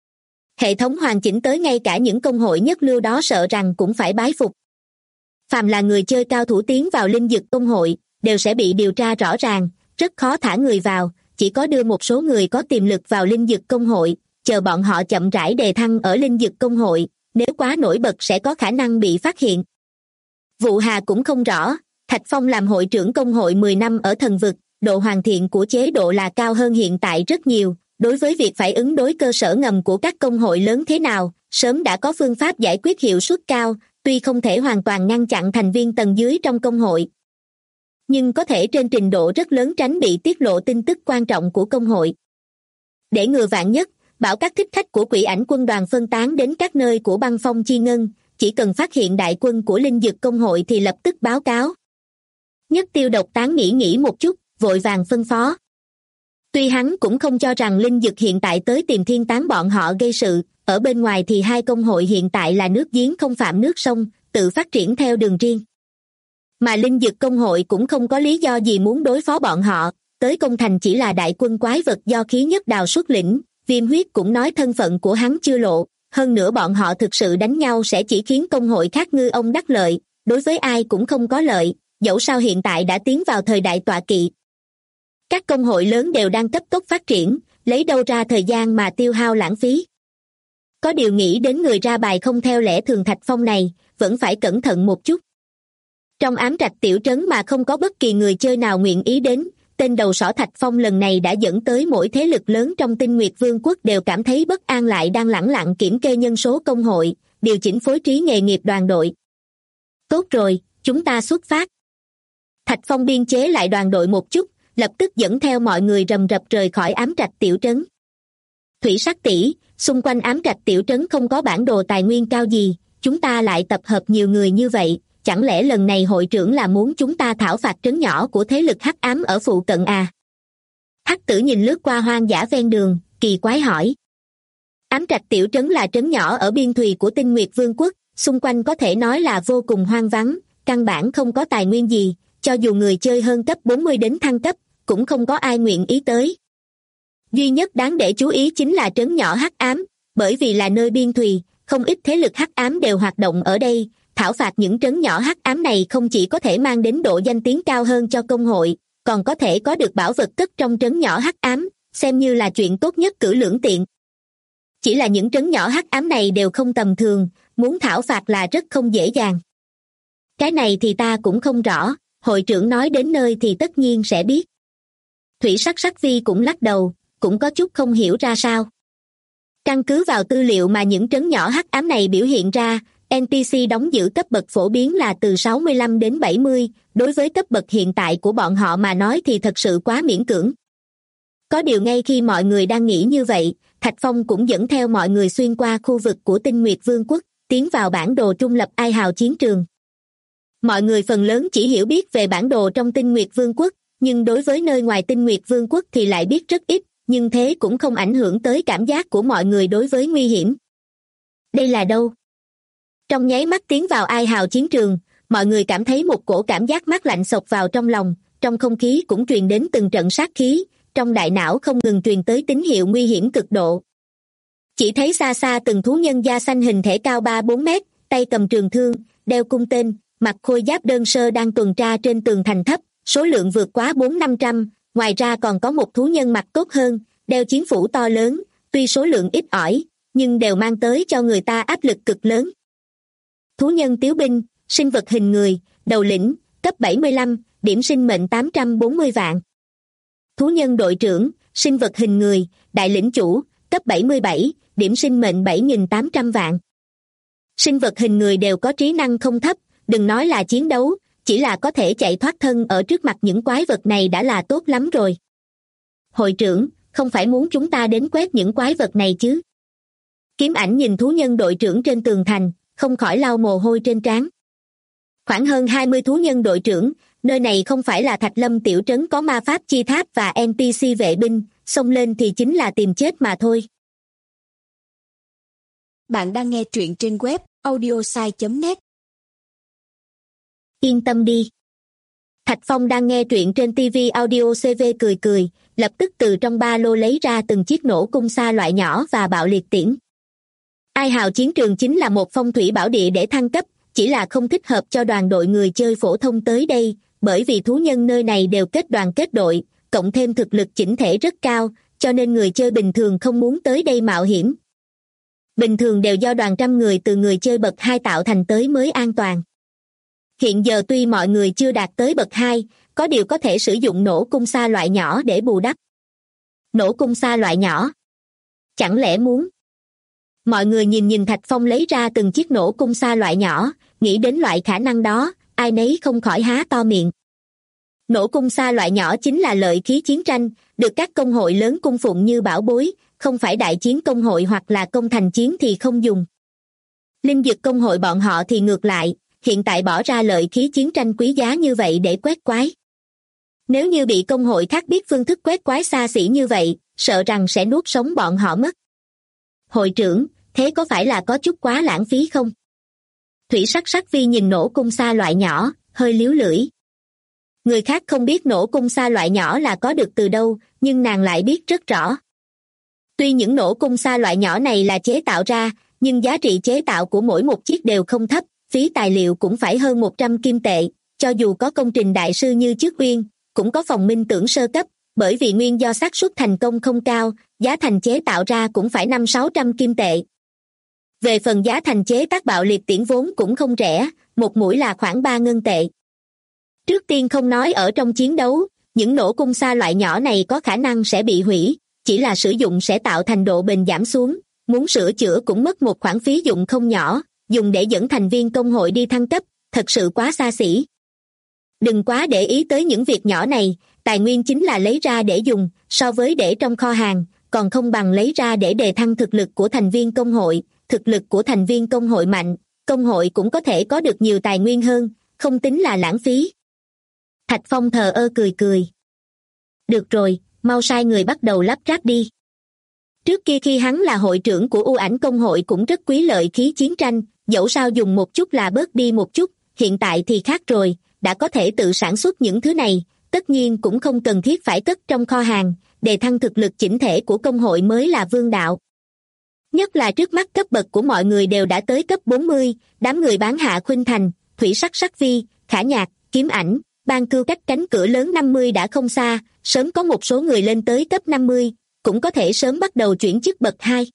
B: Hệ thống hoàn chỉnh tới ngay cả những công hội nhất lưu đó sợ rằng cũng phải bái phục. Phàm là người chơi cao thủ tiến vào Linh Dực Công hội, đều sẽ bị điều tra rõ ràng, rất khó thả người vào, chỉ có đưa một số người có tiềm lực vào Linh Dực Công hội, chờ bọn họ chậm rãi đề thăng ở Linh Dực Công hội, nếu quá nổi bật sẽ có khả năng bị phát hiện. Vụ Hà cũng không rõ, Thạch Phong làm hội trưởng công hội 10 năm ở thần vực, độ hoàn thiện của chế độ là cao hơn hiện tại rất nhiều, đối với việc phải ứng đối cơ sở ngầm của các công hội lớn thế nào, sớm đã có phương pháp giải quyết hiệu suất cao, tuy không thể hoàn toàn ngăn chặn thành viên tầng dưới trong công hội, nhưng có thể trên trình độ rất lớn tránh bị tiết lộ tin tức quan trọng của công hội. Để ngừa vạn nhất, bảo các thích khách của Quỷ Ảnh quân đoàn phân tán đến các nơi của Băng Phong Chi Ngân, chỉ cần phát hiện đại quân của Linh Dực công hội thì lập tức báo cáo. Nhất Tiêu độc tán nghĩ một chút, vội vàng phân phó. Tuy hắn cũng không cho rằng Linh Dực hiện tại tới tìm Thiên Tán bọn họ gây sự, ở bên ngoài thì hai công hội hiện tại là nước giếng không phạm nước sông, tự phát triển theo đường riêng. Mà Linh Dực công hội cũng không có lý do gì muốn đối phó bọn họ, tới công thành chỉ là đại quân quái vật do Khí Nhất Đào xuất lĩnh, Viêm Huyết cũng nói thân phận của hắn chưa lộ, hơn nữa bọn họ thực sự đánh nhau sẽ chỉ khiến công hội khác ngư ông đắc lợi, đối với ai cũng không có lợi, dẫu sao hiện tại đã tiến vào thời đại tọa kỵ. Các công hội lớn đều đang cấp tốc phát triển, lấy đâu ra thời gian mà tiêu hao lãng phí. Có điều nghĩ đến người ra bài không theo lẽ thường Thạch Phong này, vẫn phải cẩn thận một chút. Trong ám trạch tiểu trấn mà không có bất kỳ người chơi nào nguyện ý đến, tên đầu sỏ Thạch Phong lần này đã dẫn tới mỗi thế lực lớn trong Tinh Nguyệt Vương quốc đều cảm thấy bất an, lại đang lẳng lặng kiểm kê nhân số công hội, điều chỉnh phối trí nghề nghiệp đoàn đội. Tốt rồi, chúng ta xuất phát. Thạch Phong biên chế lại đoàn đội một chút, lập tức dẫn theo mọi người rầm rập rời khỏi ám trạch tiểu trấn. Thủy Sắc tỷ, xung quanh ám trạch tiểu trấn không có bản đồ tài nguyên cao gì, chúng ta lại tập hợp nhiều người như vậy, chẳng lẽ lần này hội trưởng là muốn chúng ta thảo phạt trấn nhỏ của thế lực hắc ám ở phụ cận à? Hắc Tử nhìn lướt qua hoang dã ven đường, kỳ quái hỏi. Ám trạch tiểu trấn là trấn nhỏ ở biên thùy của Tinh Nguyệt Vương quốc, xung quanh có thể nói là vô cùng hoang vắng, căn bản không có tài nguyên gì, cho dù người chơi hơn cấp 40 đến thăng cấp, cũng không có ai nguyện ý tới. Duy nhất đáng để chú ý chính là trấn nhỏ hắc ám, bởi vì là nơi biên thùy, không ít thế lực hắc ám đều hoạt động ở đây, thảo phạt những trấn nhỏ hắc ám này không chỉ có thể mang đến độ danh tiếng cao hơn cho công hội, còn có thể có được bảo vật cất trong trấn nhỏ hắc ám, xem như là chuyện tốt nhất cử lưỡng tiện. Chỉ là những trấn nhỏ hắc ám này đều không tầm thường, muốn thảo phạt là rất không dễ dàng. Cái này thì ta cũng không rõ, hội trưởng nói đến nơi thì tất nhiên sẽ biết. Thủy Sắc Vi cũng lắc đầu, cũng có chút không hiểu ra sao. Căn cứ vào tư liệu mà những trấn nhỏ hắc ám này biểu hiện ra, NPC đóng giữ cấp bậc phổ biến là từ 65 đến 70, đối với cấp bậc hiện tại của bọn họ mà nói thì thật sự quá miễn cưỡng. Có điều ngay khi mọi người đang nghĩ như vậy, Thạch Phong cũng dẫn theo mọi người xuyên qua khu vực của Tinh Nguyệt Vương quốc, tiến vào bản đồ trung lập Ai Hào chiến trường. Mọi người phần lớn chỉ hiểu biết về bản đồ trong Tinh Nguyệt Vương quốc, nhưng đối với nơi ngoài Tinh Nguyệt Vương quốc thì lại biết rất ít, nhưng thế cũng không ảnh hưởng tới cảm giác của mọi người đối với nguy hiểm. Đây là đâu? Trong nháy mắt tiến vào Ai Hào chiến trường, mọi người cảm thấy một cổ cảm giác mát lạnh xộc vào trong lòng, trong không khí cũng truyền đến từng trận sát khí, trong đại não không ngừng truyền tới tín hiệu nguy hiểm cực độ. Chỉ thấy xa xa từng thú nhân da xanh hình thể cao 3-4 mét, tay cầm trường thương, đeo cung tên, mặc khôi giáp đơn sơ đang tuần tra trên tường thành thấp, số lượng vượt quá 400-500, ngoài ra còn có một thú nhân mặc tốt hơn, đeo chiến phủ to lớn, tuy số lượng ít ỏi, nhưng đều mang tới cho người ta áp lực cực lớn. Thú nhân tiếu binh, sinh vật hình người, đầu lĩnh, cấp 75, điểm sinh mệnh 840 vạn. Thú nhân đội trưởng, sinh vật hình người, đại lĩnh chủ, cấp 77, điểm sinh mệnh 7.800 vạn. Sinh vật hình người đều có trí năng không thấp, đừng nói là chiến đấu, chỉ là có thể chạy thoát thân ở trước mặt những quái vật này đã là tốt lắm rồi. Hội trưởng, không phải muốn chúng ta đến quét những quái vật này chứ? Kiếm Ảnh nhìn thú nhân đội trưởng trên tường thành, không khỏi lau mồ hôi trên trán. Khoảng hơn 20 thú nhân đội trưởng, nơi này không phải là Thạch Lâm tiểu trấn có ma pháp chi tháp và NPC vệ binh, xông lên thì chính là tìm chết mà thôi.
C: Bạn đang nghe truyện trên web audiosai.net.
B: Yên tâm đi. Thạch Phong đang nghe truyện trên TV Audio CV cười, lập tức từ trong ba lô lấy ra từng chiếc nổ cung xa loại nhỏ và bạo liệt tiễn. Ai Hào chiến trường chính là một phong thủy bảo địa để thăng cấp, chỉ là không thích hợp cho đoàn đội người chơi phổ thông tới đây, bởi vì thú nhân nơi này đều kết đoàn kết đội, cộng thêm thực lực chỉnh thể rất cao, cho nên người chơi bình thường không muốn tới đây mạo hiểm. Bình thường đều do đoàn trăm người từ người chơi bậc 2 tạo thành tới mới an toàn. Hiện giờ tuy mọi người chưa đạt tới bậc 2, có điều có thể sử dụng nổ cung xa loại nhỏ để bù đắp. nổ cung xa loại nhỏ. Chẳng lẽ muốn? Mọi người nhìn Thạch Phong lấy ra từng chiếc nổ cung xa loại nhỏ, nghĩ đến loại khả năng đó, ai nấy không khỏi há to miệng. Nổ cung xa loại nhỏ chính là lợi khí chiến tranh, được các công hội lớn cung phụng như bảo bối, không phải đại chiến công hội hoặc là công thành chiến thì không dùng. Linh dực công hội bọn họ thì ngược lại, hiện tại bỏ ra lợi khí chiến tranh quý giá như vậy để quét quái. Nếu như bị công hội khác biết phương thức quét quái xa xỉ như vậy, sợ rằng sẽ nuốt sống bọn họ mất. Hội trưởng, thế có phải là có chút quá lãng phí không? Thủy Sắc Vi nhìn nổ cung xa loại nhỏ, hơi líu lưỡi. Người khác không biết nổ cung xa loại nhỏ là có được từ đâu, nhưng nàng lại biết rất rõ. Tuy những nổ cung xa loại nhỏ này là chế tạo ra, nhưng giá trị chế tạo của mỗi một chiếc đều không thấp, phí tài liệu cũng phải hơn 100 kim tệ, cho dù có công trình đại sư như trước Uyên, cũng có phòng minh tưởng sơ cấp, bởi vì nguyên do xác suất thành công không cao, giá thành chế tạo ra cũng phải 500-600 kim tệ. Về phần giá thành chế tác bạo liệt tiễn vốn cũng không rẻ, một mũi là khoảng 3 ngân tệ. Trước tiên không nói ở trong chiến đấu, những nổ cung xa loại nhỏ này có khả năng sẽ bị hủy, chỉ là sử dụng sẽ tạo thành độ bền giảm xuống, muốn sửa chữa cũng mất một khoản phí dụng không nhỏ, dùng để dẫn thành viên công hội đi thăng cấp, thật sự quá xa xỉ. Đừng quá để ý tới những việc nhỏ này, tài nguyên chính là lấy ra để dùng, so với để trong kho hàng, còn không bằng lấy ra để đề thăng thực lực của thành viên công hội, thực lực của thành viên công hội mạnh, công hội cũng có thể có được nhiều tài nguyên hơn, không tính là lãng phí. Thạch Phong thờ ơ cười. Được rồi, mau sai người bắt đầu lắp ráp đi. Trước kia khi hắn là hội trưởng của U Ảnh công hội cũng rất quý lợi khí chiến tranh, dẫu sao dùng một chút là bớt đi một chút, hiện tại thì khác rồi, đã có thể tự sản xuất những thứ này, tất nhiên cũng không cần thiết phải cất trong kho hàng, đề thăng thực lực chỉnh thể của công hội mới là vương đạo. Nhất là trước mắt cấp bậc của mọi người đều đã tới cấp 40, đám người bán Hạ Khuynh Thành, Thủy Sắc Vi, Khả Nhạc, Kiếm Ảnh, Ban Cưu cách cánh cửa lớn 50 đã không xa, sớm có một số người lên tới cấp 50, cũng có thể sớm bắt đầu chuyển chức bậc 2.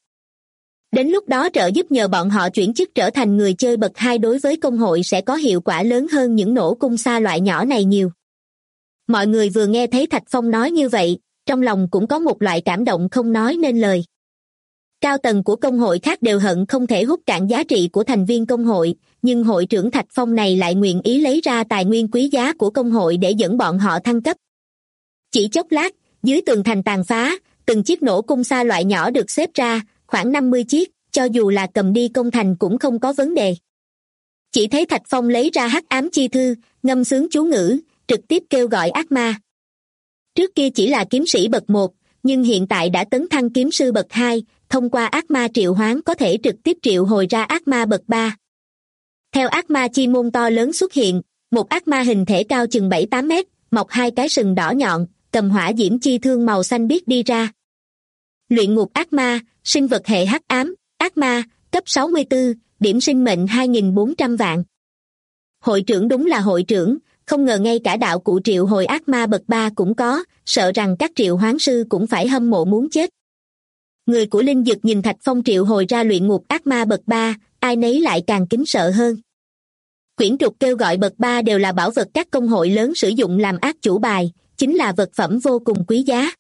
B: Đến lúc đó trợ giúp nhờ bọn họ chuyển chức trở thành người chơi bậc 2 đối với công hội sẽ có hiệu quả lớn hơn những nổ cung xa loại nhỏ này nhiều. Mọi người vừa nghe thấy Thạch Phong nói như vậy, trong lòng cũng có một loại cảm động không nói nên lời. Cao tầng của công hội khác đều hận không thể hút cạn giá trị của thành viên công hội, nhưng hội trưởng Thạch Phong này lại nguyện ý lấy ra tài nguyên quý giá của công hội để dẫn bọn họ thăng cấp. Chỉ chốc lát, dưới tường thành tàn phá, từng chiếc nổ cung xa loại nhỏ được xếp ra, khoảng 50 chiếc, cho dù là cầm đi công thành cũng không có vấn đề. Chỉ thấy Thạch Phong lấy ra hắc ám chi thư, ngâm sướng chú ngữ, trực tiếp kêu gọi ác ma. Trước kia chỉ là kiếm sĩ bậc 1, nhưng hiện tại đã tấn thăng kiếm sư bậc 2, thông qua ác ma triệu hoán có thể trực tiếp triệu hồi ra ác ma bậc 3. Theo ác ma chi môn to lớn xuất hiện, một ác ma hình thể cao chừng 7-8 mét, mọc hai cái sừng đỏ nhọn, cầm hỏa diễm chi thương màu xanh biếc đi ra. Luyện ngục ác ma, sinh vật hệ hắc ám, ác ma, cấp 64, điểm sinh mệnh 2.400 vạn. Hội trưởng đúng là hội trưởng, không ngờ ngay cả đạo cụ triệu hồi ác ma bậc 3 cũng có, sợ rằng các triệu hoán sư cũng phải hâm mộ muốn chết. Người của Linh Dực nhìn Thạch Phong triệu hồi ra luyện ngục ác ma bậc 3, ai nấy lại càng kính sợ hơn. Quyển trục kêu gọi bậc 3 đều là bảo vật các công hội lớn sử dụng làm ác chủ bài, chính là vật phẩm vô cùng quý giá.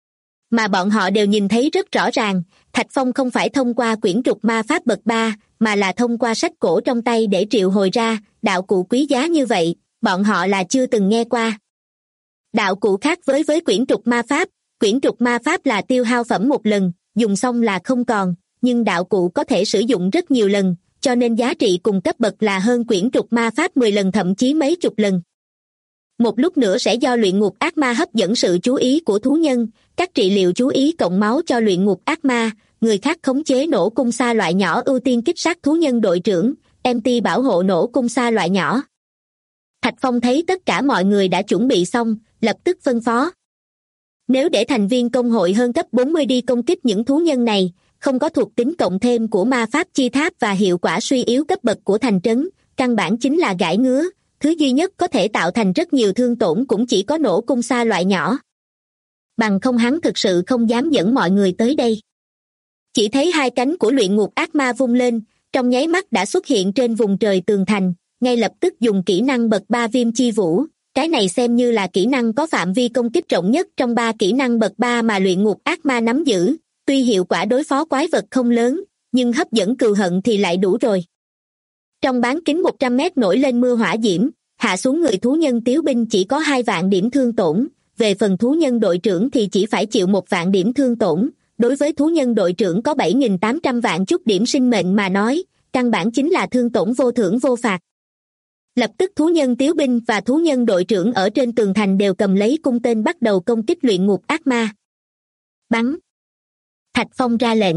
B: Mà bọn họ đều nhìn thấy rất rõ ràng, Thạch Phong không phải thông qua quyển trục ma pháp bậc 3, mà là thông qua sách cổ trong tay để triệu hồi ra, đạo cụ quý giá như vậy, bọn họ là chưa từng nghe qua. Đạo cụ khác với quyển trục ma pháp là tiêu hao phẩm một lần, dùng xong là không còn, nhưng đạo cụ có thể sử dụng rất nhiều lần, cho nên giá trị cùng cấp bậc là hơn quyển trục ma pháp 10 lần thậm chí mấy chục lần. Một lúc nữa sẽ do luyện ngục ác ma hấp dẫn sự chú ý của thú nhân, các trị liệu chú ý cộng máu cho luyện ngục ác ma, người khác khống chế nổ cung xa loại nhỏ ưu tiên kích sát thú nhân đội trưởng, MT bảo hộ nổ cung xa loại nhỏ. Thạch Phong thấy tất cả mọi người đã chuẩn bị xong, lập tức phân phó. Nếu để thành viên công hội hơn cấp 40 đi công kích những thú nhân này, không có thuộc tính cộng thêm của ma pháp chi tháp và hiệu quả suy yếu cấp bậc của thành trấn, căn bản chính là gãi ngứa, thứ duy nhất có thể tạo thành rất nhiều thương tổn cũng chỉ có nổ cung xa loại nhỏ. Bằng không hắn thực sự không dám dẫn mọi người tới đây. Chỉ thấy hai cánh của luyện ngục ác ma vung lên, trong nháy mắt đã xuất hiện trên vùng trời tường thành, ngay lập tức dùng kỹ năng bậc 3 viêm chi vũ, Cái này xem như là kỹ năng có phạm vi công kích rộng nhất trong 3 kỹ năng bậc 3 mà luyện ngục ác ma nắm giữ, tuy hiệu quả đối phó quái vật không lớn, nhưng hấp dẫn cừu hận thì lại đủ rồi. Trong bán kính 100 mét nổi lên mưa hỏa diễm, hạ xuống người thú nhân tiếu binh chỉ có 2 vạn điểm thương tổn, về phần thú nhân đội trưởng thì chỉ phải chịu 1 vạn điểm thương tổn, đối với thú nhân đội trưởng có 7.800 vạn chút điểm sinh mệnh mà nói, căn bản chính là thương tổn vô thưởng vô phạt. Lập tức thú nhân tiếu binh và thú nhân đội trưởng ở trên tường thành đều cầm lấy cung tên bắt đầu công kích luyện ngục ác ma. Bắn! Thạch Phong ra lệnh.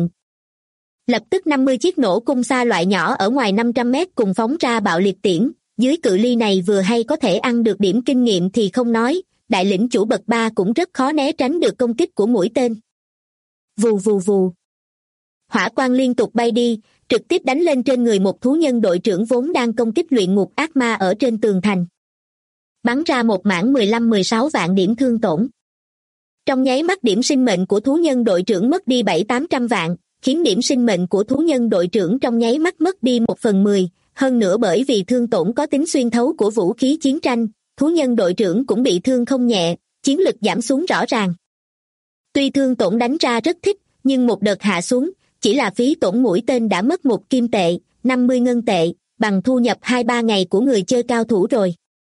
B: Lập tức 50 chiếc nổ cung xa loại nhỏ ở ngoài 500 mét cùng phóng ra bạo liệt tiễn, dưới cự ly này vừa hay có thể ăn được điểm kinh nghiệm thì không nói, đại lĩnh chủ bậc 3 cũng rất khó né tránh được công kích của mũi tên. Vù vù vù. Hỏa quang liên tục bay đi, trực tiếp đánh lên trên người một thú nhân đội trưởng vốn đang công kích luyện ngục ác ma ở trên tường thành. Bắn ra một mảng 15-16 vạn điểm thương tổn. Trong nháy mắt điểm sinh mệnh của thú nhân đội trưởng mất đi 700-800 vạn, khiến điểm sinh mệnh của thú nhân đội trưởng trong nháy mắt mất đi 1/10, hơn nữa bởi vì thương tổn có tính xuyên thấu của vũ khí chiến tranh, thú nhân đội trưởng cũng bị thương không nhẹ, chiến lực giảm xuống rõ ràng. Tuy thương tổn đánh ra rất thích, nhưng một đợt hạ xuống, chỉ là phí tổn mũi tên đã mất 1 kim tệ, 50 ngân tệ, bằng thu nhập 2-3 ngày của người chơi cao thủ rồi.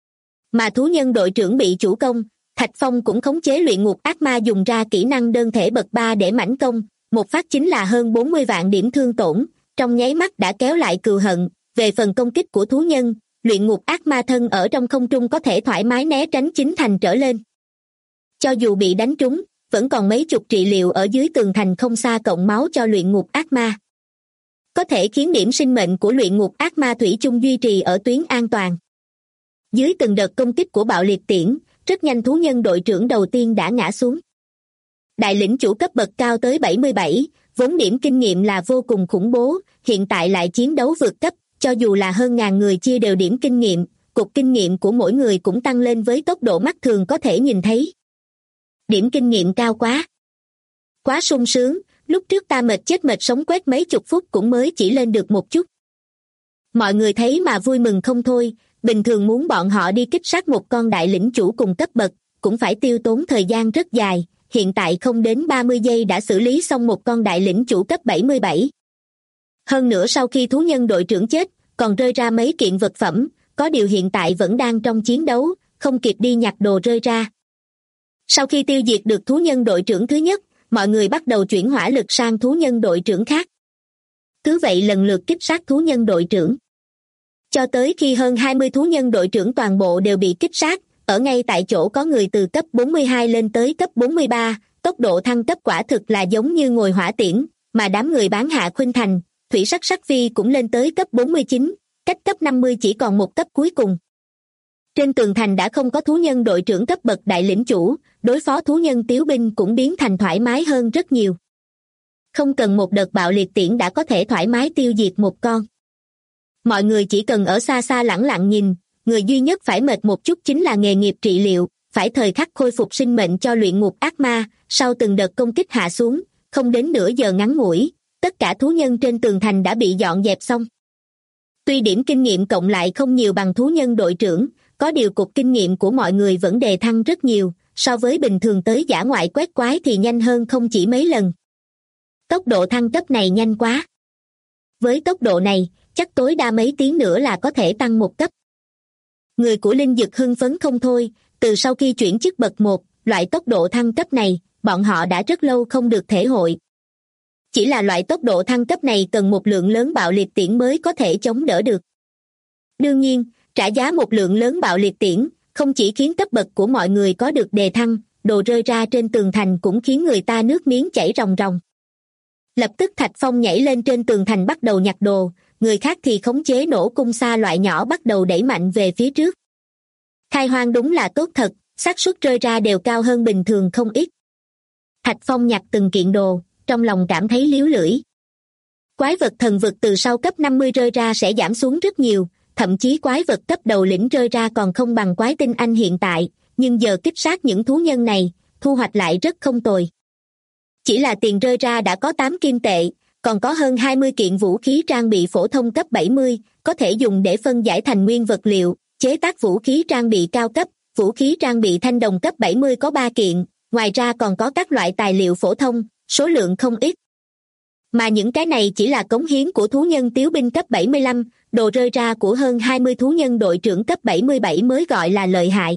B: Mà thú nhân đội trưởng bị chủ công, Thạch Phong cũng khống chế luyện ngục ác ma dùng ra kỹ năng đơn thể bậc 3 để mãnh công, một phát chính là hơn 40 vạn điểm thương tổn, trong nháy mắt đã kéo lại cừu hận. Về phần công kích của thú nhân, luyện ngục ác ma thân ở trong không trung có thể thoải mái né tránh 9 thành trở lên. Cho dù bị đánh trúng, vẫn còn mấy chục trị liệu ở dưới tường thành không xa cộng máu cho luyện ngục ác ma. Có thể khiến điểm sinh mệnh của luyện ngục ác ma thủy chung duy trì ở tuyến an toàn. Dưới từng đợt công kích của bạo liệt tiễn, rất nhanh thú nhân đội trưởng đầu tiên đã ngã xuống. Đại lĩnh chủ cấp bậc cao tới 77, vốn điểm kinh nghiệm là vô cùng khủng bố, hiện tại lại chiến đấu vượt cấp, cho dù là hơn 1000 người chia đều điểm kinh nghiệm, cục kinh nghiệm của mỗi người cũng tăng lên với tốc độ mắt thường có thể nhìn thấy. Điểm kinh nghiệm cao quá. Quá sung sướng, lúc trước ta mệt chết mệt sống quét mấy chục phút cũng mới chỉ lên được một chút. Mọi người thấy mà vui mừng không thôi, bình thường muốn bọn họ đi kích sát một con đại lĩnh chủ cùng cấp bậc, cũng phải tiêu tốn thời gian rất dài, hiện tại không đến 30 giây đã xử lý xong một con đại lĩnh chủ cấp 77. Hơn nữa sau khi thú nhân đội trưởng chết, còn rơi ra mấy kiện vật phẩm, có điều hiện tại vẫn đang trong chiến đấu, không kịp đi nhặt đồ rơi ra. Sau khi tiêu diệt được thú nhân đội trưởng thứ nhất, mọi người bắt đầu chuyển hỏa lực sang thú nhân đội trưởng khác. Cứ vậy lần lượt kích sát thú nhân đội trưởng. Cho tới khi hơn 20 thú nhân đội trưởng toàn bộ đều bị kích sát, ở ngay tại chỗ có người từ cấp 42 lên tới cấp 43, tốc độ thăng cấp quả thực là giống như ngồi hỏa tiễn, mà đám người bán hạ khuynh thành, thủy sắc sắc phi cũng lên tới cấp 49, cách cấp 50 chỉ còn một cấp cuối cùng. Trên tường thành đã không có thú nhân đội trưởng cấp bậc đại lĩnh chủ, đối phó thú nhân tiếu binh cũng biến thành thoải mái hơn rất nhiều. Không cần một đợt bạo liệt tiễn đã có thể thoải mái tiêu diệt một con. Mọi người chỉ cần ở xa xa lẳng lặng nhìn, người duy nhất phải mệt một chút chính là nghề nghiệp trị liệu, phải thời khắc khôi phục sinh mệnh cho luyện ngục ác ma, sau từng đợt công kích hạ xuống, không đến nửa giờ ngắn ngủi, tất cả thú nhân trên tường thành đã bị dọn dẹp xong. Tuy điểm kinh nghiệm cộng lại không nhiều bằng thú nhân đội trưởng, có điều cục kinh nghiệm của mọi người vẫn đề thăng rất nhiều, so với bình thường tới dã ngoại quét quái thì nhanh hơn không chỉ mấy lần. Tốc độ thăng cấp này nhanh quá. Với tốc độ này, chắc tối đa mấy tiếng nữa là có thể tăng một cấp. Người của Linh Dực hưng phấn không thôi, từ sau khi chuyển chức bậc 1, loại tốc độ thăng cấp này, bọn họ đã rất lâu không được thể hội. Chỉ là loại tốc độ thăng cấp này cần một lượng lớn bạo liệt tiễn mới có thể chống đỡ được. Đương nhiên, trả giá một lượng lớn bạo liệt tiễn, không chỉ khiến cấp bậc của mọi người có được đề thăng, đồ rơi ra trên tường thành cũng khiến người ta nước miếng chảy ròng ròng. Lập tức Thạch Phong nhảy lên trên tường thành bắt đầu nhặt đồ, người khác thì khống chế nổ cung xa loại nhỏ bắt đầu đẩy mạnh về phía trước. Khai hoang đúng là tốt thật, xác suất rơi ra đều cao hơn bình thường không ít. Thạch Phong nhặt từng kiện đồ, trong lòng cảm thấy líu lưỡi. Quái vật thần vực từ sau cấp 50 rơi ra sẽ giảm xuống rất nhiều, thậm chí quái vật cấp đầu lĩnh rơi ra còn không bằng quái tinh anh hiện tại, nhưng giờ kích sát những thú nhân này, thu hoạch lại rất không tồi. Chỉ là tiền rơi ra đã có 8 kim tệ, còn có hơn 20 kiện vũ khí trang bị phổ thông cấp 70, có thể dùng để phân giải thành nguyên vật liệu, chế tác vũ khí trang bị cao cấp, vũ khí trang bị thanh đồng cấp 70 có 3 kiện, ngoài ra còn có các loại tài liệu phổ thông, số lượng không ít. Mà những cái này chỉ là cống hiến của thú nhân tiếu binh cấp 75, đồ rơi ra của hơn 20 thú nhân đội trưởng cấp 77 mới gọi là lợi hại.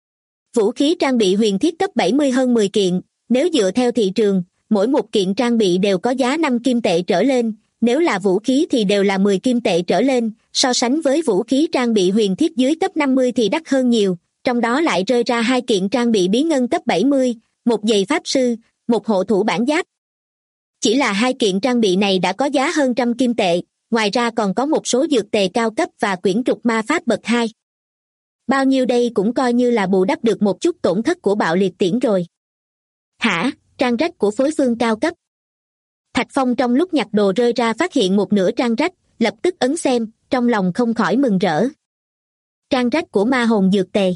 B: Vũ khí trang bị huyền thiết cấp 70 hơn 10 kiện, nếu dựa theo thị trường, mỗi một kiện trang bị đều có giá 5 kim tệ trở lên, nếu là vũ khí thì đều là 10 kim tệ trở lên, so sánh với vũ khí trang bị huyền thiết dưới cấp 50 thì đắt hơn nhiều, trong đó lại rơi ra 2 kiện trang bị bí ngân cấp 70, một giày pháp sư, một hộ thủ bản giáp. Chỉ là 2 kiện trang bị này đã có giá hơn 100 kim tệ, ngoài ra còn có một số dược tề cao cấp và quyển trục ma pháp bậc 2. Bao nhiêu đây cũng coi như là bù đắp được một chút tổn thất của bạo liệt tiễn rồi. Hả, trang rách của phối phương cao cấp. Thạch Phong trong lúc nhặt đồ rơi ra phát hiện một nửa trang rách, lập tức ấn xem, trong lòng không khỏi mừng rỡ. Trang rách của ma hồn dược tề.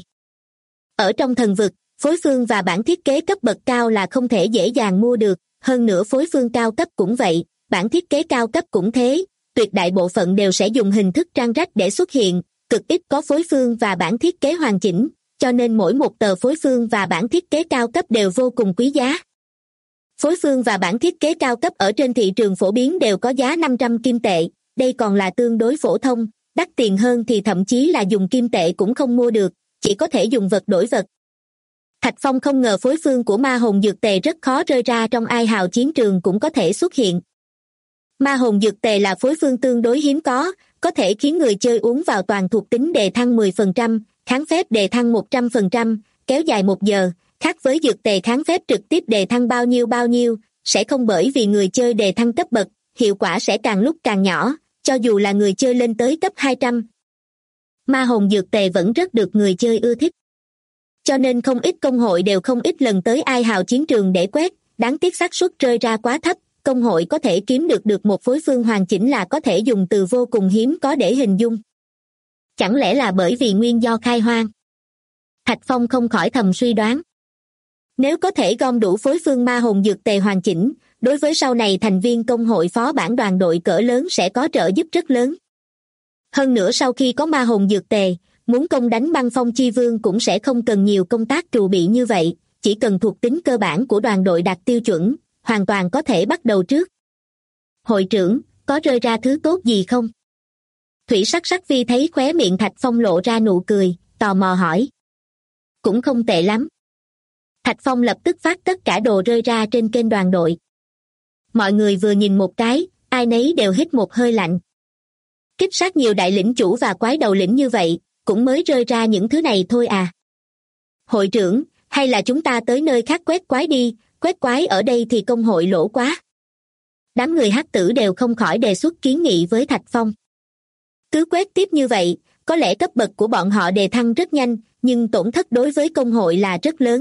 B: Ở trong thần vực, phối phương và bản thiết kế cấp bậc cao là không thể dễ dàng mua được, hơn nữa phối phương cao cấp cũng vậy, bản thiết kế cao cấp cũng thế, tuyệt đại bộ phận đều sẽ dùng hình thức trang rách để xuất hiện, cực ít có phối phương và bản thiết kế hoàn chỉnh, cho nên mỗi một tờ phối phương và bản thiết kế cao cấp đều vô cùng quý giá. Phối phương và bản thiết kế cao cấp ở trên thị trường phổ biến đều có giá 500 kim tệ, đây còn là tương đối phổ thông, đắt tiền hơn thì thậm chí là dùng kim tệ cũng không mua được, chỉ có thể dùng vật đổi vật. Thạch Phong không ngờ phối phương của ma hồn dược tề rất khó rơi ra trong ai hào chiến trường cũng có thể xuất hiện. Ma hồn dược tề là phối phương tương đối hiếm có thể khiến người chơi uống vào toàn thuộc tính đề thăng 10%, kháng phép đề thăng 100%, kéo dài 1 giờ, khác với dược tề kháng phép trực tiếp đề thăng bao nhiêu, sẽ không bởi vì người chơi đề thăng cấp bậc, hiệu quả sẽ càng lúc càng nhỏ, cho dù là người chơi lên tới cấp 200. Ma hồn dược tề vẫn rất được người chơi ưa thích. Cho nên không ít công hội đều không ít lần tới ai hào chiến trường để quét, đáng tiếc xác suất rơi ra quá thấp, công hội có thể kiếm được một phối phương hoàn chỉnh là có thể dùng từ vô cùng hiếm có để hình dung. Chẳng lẽ là bởi vì nguyên do khai hoang? Thạch Phong không khỏi thầm suy đoán. Nếu có thể gom đủ phối phương ma hồn dược tề hoàn chỉnh, đối với sau này thành viên công hội phó bản đoàn đội cỡ lớn sẽ có trợ giúp rất lớn. Hơn nữa sau khi có ma hồn dược tề, muốn công đánh băng phong chi vương cũng sẽ không cần nhiều công tác trù bị như vậy, chỉ cần thuộc tính cơ bản của đoàn đội đạt tiêu chuẩn, hoàn toàn có thể bắt đầu trước. Hội trưởng, có rơi ra thứ tốt gì không? Thủy Sắc Vi thấy khóe miệng Thạch Phong lộ ra nụ cười, tò mò hỏi. Cũng không tệ lắm. Thạch Phong lập tức phát tất cả đồ rơi ra trên kênh đoàn đội. Mọi người vừa nhìn một cái, ai nấy đều hít một hơi lạnh. Kích sát nhiều đại lĩnh chủ và quái đầu lĩnh như vậy, cũng mới rơi ra những thứ này thôi à. Hội trưởng, hay là chúng ta tới nơi khác quét quái đi, quét quái ở đây thì công hội lỗ quá. Đám người hắc tử đều không khỏi đề xuất kiến nghị với Thạch Phong. Cứ quét tiếp như vậy, có lẽ cấp bậc của bọn họ đề thăng rất nhanh, nhưng tổn thất đối với công hội là rất lớn.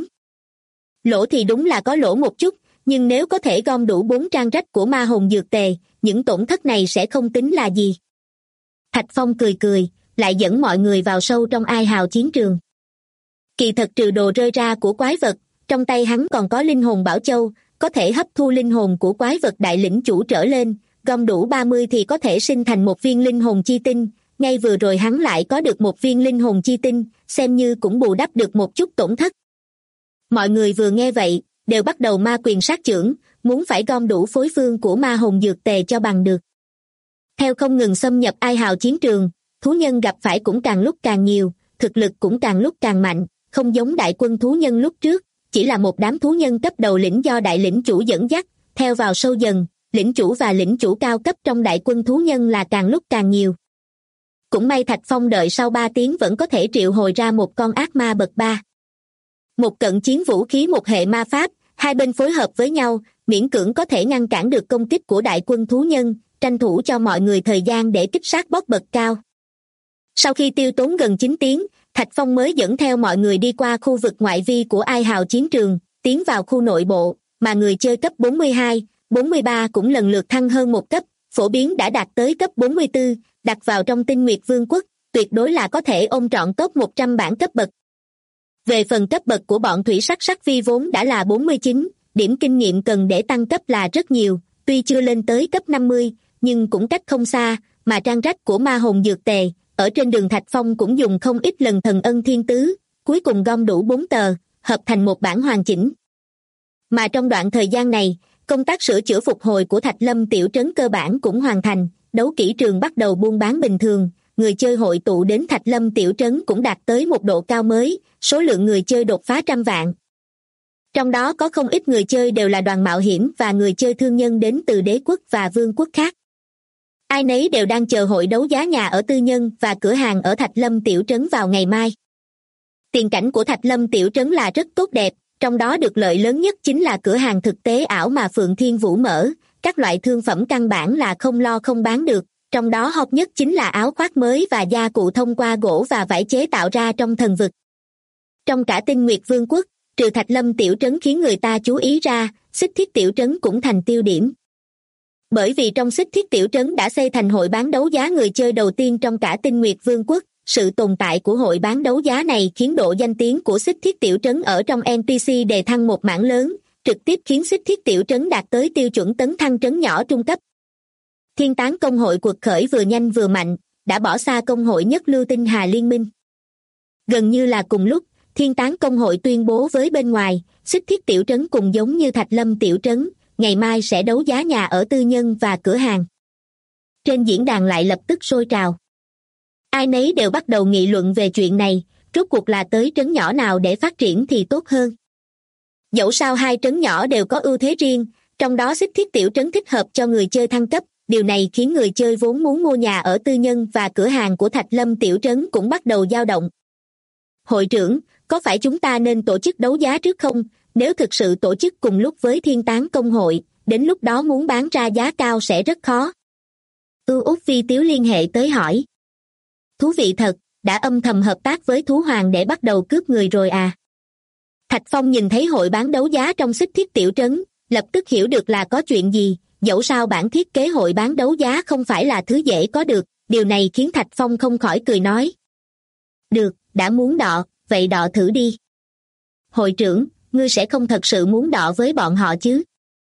B: Lỗ thì đúng là có lỗ một chút, nhưng nếu có thể gom đủ 4 trang rách của ma hồn dược tề, những tổn thất này sẽ không tính là gì. Thạch Phong cười, lại dẫn mọi người vào sâu trong ai hào chiến trường. Kỳ thật trừ đồ rơi ra của quái vật, trong tay hắn còn có linh hồn bảo châu, có thể hấp thu linh hồn của quái vật đại lĩnh chủ trở lên, gom đủ 30 thì có thể sinh thành một viên linh hồn chi tinh, ngay vừa rồi hắn lại có được một viên linh hồn chi tinh, xem như cũng bù đắp được một chút tổn thất. Mọi người vừa nghe vậy, đều bắt đầu ma quyền sát chưởng, muốn phải gom đủ phối phương của ma hồn dược tề cho bằng được. Theo không ngừng xâm nhập ai hào chiến trường, thú nhân gặp phải cũng càng lúc càng nhiều, thực lực cũng càng lúc càng mạnh, không giống đại quân thú nhân lúc trước, chỉ là một đám thú nhân cấp đầu lĩnh do đại lĩnh chủ dẫn dắt, theo vào sâu dần, lĩnh chủ và lĩnh chủ cao cấp trong đại quân thú nhân là càng lúc càng nhiều. Cũng may Thạch Phong đợi sau 3 tiếng vẫn có thể triệu hồi ra một con ác ma bậc 3. Một cận chiến vũ khí một hệ ma pháp, hai bên phối hợp với nhau, miễn cưỡng có thể ngăn cản được công kích của đại quân thú nhân, tranh thủ cho mọi người thời gian để kích sát boss bậc cao. Sau khi tiêu tốn gần 9 tiếng, Thạch Phong mới dẫn theo mọi người đi qua khu vực ngoại vi của ai hào chiến trường, tiến vào khu nội bộ, mà người chơi cấp 42, 43 cũng lần lượt thăng hơn một cấp, phổ biến đã đạt tới cấp 44, đặt vào trong Tinh Nguyệt Vương quốc, tuyệt đối là có thể ôm trọn top 100 bảng cấp bậc. Về phần cấp bậc của bọn Thủy Sắc Vi vốn đã là 49, điểm kinh nghiệm cần để tăng cấp là rất nhiều, tuy chưa lên tới cấp 50, nhưng cũng cách không xa, mà trang rách của ma hồn dược tề, ở trên đường Thạch Phong cũng dùng không ít lần thần ân thiên tứ, cuối cùng gom đủ 4 tờ, hợp thành một bản hoàn chỉnh. Mà trong đoạn thời gian này, công tác sửa chữa phục hồi của Thạch Lâm tiểu trấn cơ bản cũng hoàn thành, đấu kỹ trường bắt đầu buôn bán bình thường, người chơi hội tụ đến Thạch Lâm tiểu trấn cũng đạt tới một độ cao mới, số lượng người chơi đột phá 100 vạn. Trong đó có không ít người chơi đều là đoàn mạo hiểm và người chơi thương nhân đến từ đế quốc và vương quốc khác. Ai nấy đều đang chờ hội đấu giá nhà ở tư nhân và cửa hàng ở Thạch Lâm tiểu trấn vào ngày mai. Tiền cảnh của Thạch Lâm tiểu trấn là rất tốt đẹp, trong đó được lợi lớn nhất chính là cửa hàng thực tế ảo mà Phượng Thiên Vũ mở, các loại thương phẩm căn bản là không lo không bán được, trong đó hot nhất chính là áo khoác mới và gia cụ thông qua gỗ và vải chế tạo ra trong thần vực. Trong cả Tinh Nguyệt Vương quốc, trừ Thạch Lâm tiểu trấn khiến người ta chú ý ra, Xích Thiết tiểu trấn cũng thành tiêu điểm. Bởi vì trong Xích Thiết tiểu trấn đã xây thành hội bán đấu giá người chơi đầu tiên trong cả Tinh Nguyệt Vương quốc, sự tồn tại của hội bán đấu giá này khiến độ danh tiếng của Xích Thiết tiểu trấn ở trong NPC đề thăng một mảng lớn, trực tiếp khiến Xích Thiết tiểu trấn đạt tới tiêu chuẩn tấn thăng trấn nhỏ trung cấp. Thiên Tán công hội quật khởi vừa nhanh vừa mạnh, đã bỏ xa công hội nhất lưu Tinh Hà Liên minh. Gần như là cùng lúc, Thiên Tán công hội tuyên bố với bên ngoài, Xích Thiết tiểu trấn cùng giống như Thạch Lâm tiểu trấn, ngày mai sẽ đấu giá nhà ở tư nhân và cửa hàng. Trên diễn đàn lại lập tức sôi trào. Ai nấy đều bắt đầu nghị luận về chuyện này, rốt cuộc là tới trấn nhỏ nào để phát triển thì tốt hơn. Dẫu sao hai trấn nhỏ đều có ưu thế riêng, trong đó Xích Thiết tiểu trấn thích hợp cho người chơi thăng cấp, điều này khiến người chơi vốn muốn mua nhà ở tư nhân và cửa hàng của Thạch Lâm tiểu trấn cũng bắt đầu dao động. Hội trưởng, có phải chúng ta nên tổ chức đấu giá trước không? Nếu thực sự tổ chức cùng lúc với Thiên Tán công hội, đến lúc đó muốn bán ra giá cao sẽ rất khó. Út Vi Tiếu liên hệ tới hỏi. Thú vị thật, đã âm thầm hợp tác với Thú Hoàng để bắt đầu cướp người rồi à? Thạch Phong nhìn thấy hội bán đấu giá trong Xích Thiết tiểu trấn, lập tức hiểu được là có chuyện gì, dẫu sao bản thiết kế hội bán đấu giá không phải là thứ dễ có được, điều này khiến Thạch Phong không khỏi cười nói. Được, đã muốn đọ, vậy đọ thử đi. Hội trưởng, ngươi sẽ không thật sự muốn đọ với bọn họ chứ?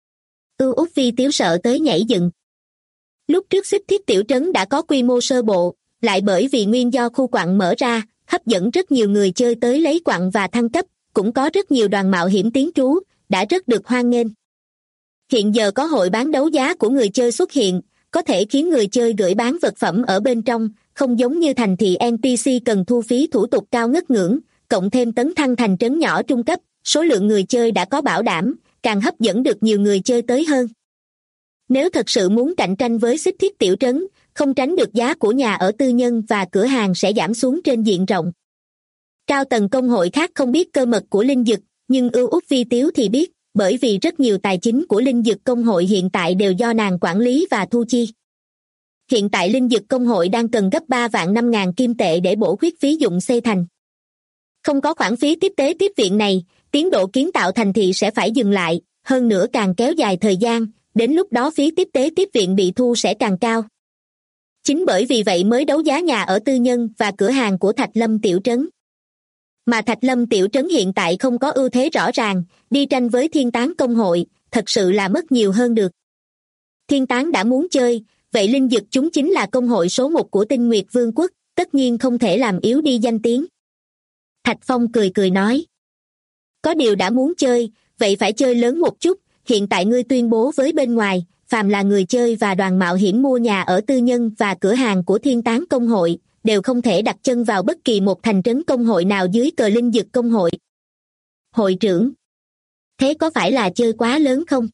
B: Út Vi Tiếu sợ tới nhảy dựng. Lúc trước Xích Thiết tiểu trấn đã có quy mô sơ bộ, lại bởi vì nguyên do khu quặng mở ra, hấp dẫn rất nhiều người chơi tới lấy quặng và thăng cấp, cũng có rất nhiều đoàn mạo hiểm tiến trú, đã rất được hoan nghênh. Hiện giờ có hội bán đấu giá của người chơi xuất hiện, có thể khiến người chơi gửi bán vật phẩm ở bên trong, không giống như thành thị NPC cần thu phí thủ tục cao ngất ngưỡng, cộng thêm tấn thăng thành trấn nhỏ trung cấp, số lượng người chơi đã có bảo đảm, càng hấp dẫn được nhiều người chơi tới hơn. Nếu thật sự muốn cạnh tranh với Xích Thiết tiểu trấn, không tránh được giá của nhà ở tư nhân và cửa hàng sẽ giảm xuống trên diện rộng. Cao tầng công hội khác không biết cơ mật của linh dực, nhưng Út Vi Tiếu thì biết, bởi vì rất nhiều tài chính của linh dực công hội hiện tại đều do nàng quản lý và thu chi. Hiện tại linh dực công hội đang cần gấp 3.500.000 kim tệ để bổ khuyết phí dụng xây thành. Không có khoản phí tiếp tế tiếp viện này, tiến độ kiến tạo thành thị sẽ phải dừng lại, hơn nữa càng kéo dài thời gian, đến lúc đó phí tiếp tế tiếp viện bị thu sẽ càng cao. Chính bởi vì vậy mới đấu giá nhà ở tư nhân và cửa hàng của Thạch Lâm tiểu trấn. Mà Thạch Lâm tiểu trấn hiện tại không có ưu thế rõ ràng, đi tranh với Thiên Tán công hội, thật sự là mất nhiều hơn được. Thiên Tán đã muốn chơi, vậy linh dực chúng chính là công hội số 1 của Tinh Nguyệt Vương quốc, tất nhiên không thể làm yếu đi danh tiếng. Thạch Phong cười cười nói. Có điều đã muốn chơi, vậy phải chơi lớn một chút, hiện tại ngươi tuyên bố với bên ngoài, phàm là người chơi và đoàn mạo hiểm mua nhà ở tư nhân và cửa hàng của Thiên Tán công hội, đều không thể đặt chân vào bất kỳ một thành trấn công hội nào dưới cờ linh dực công hội. Hội trưởng, thế có phải là chơi quá lớn không?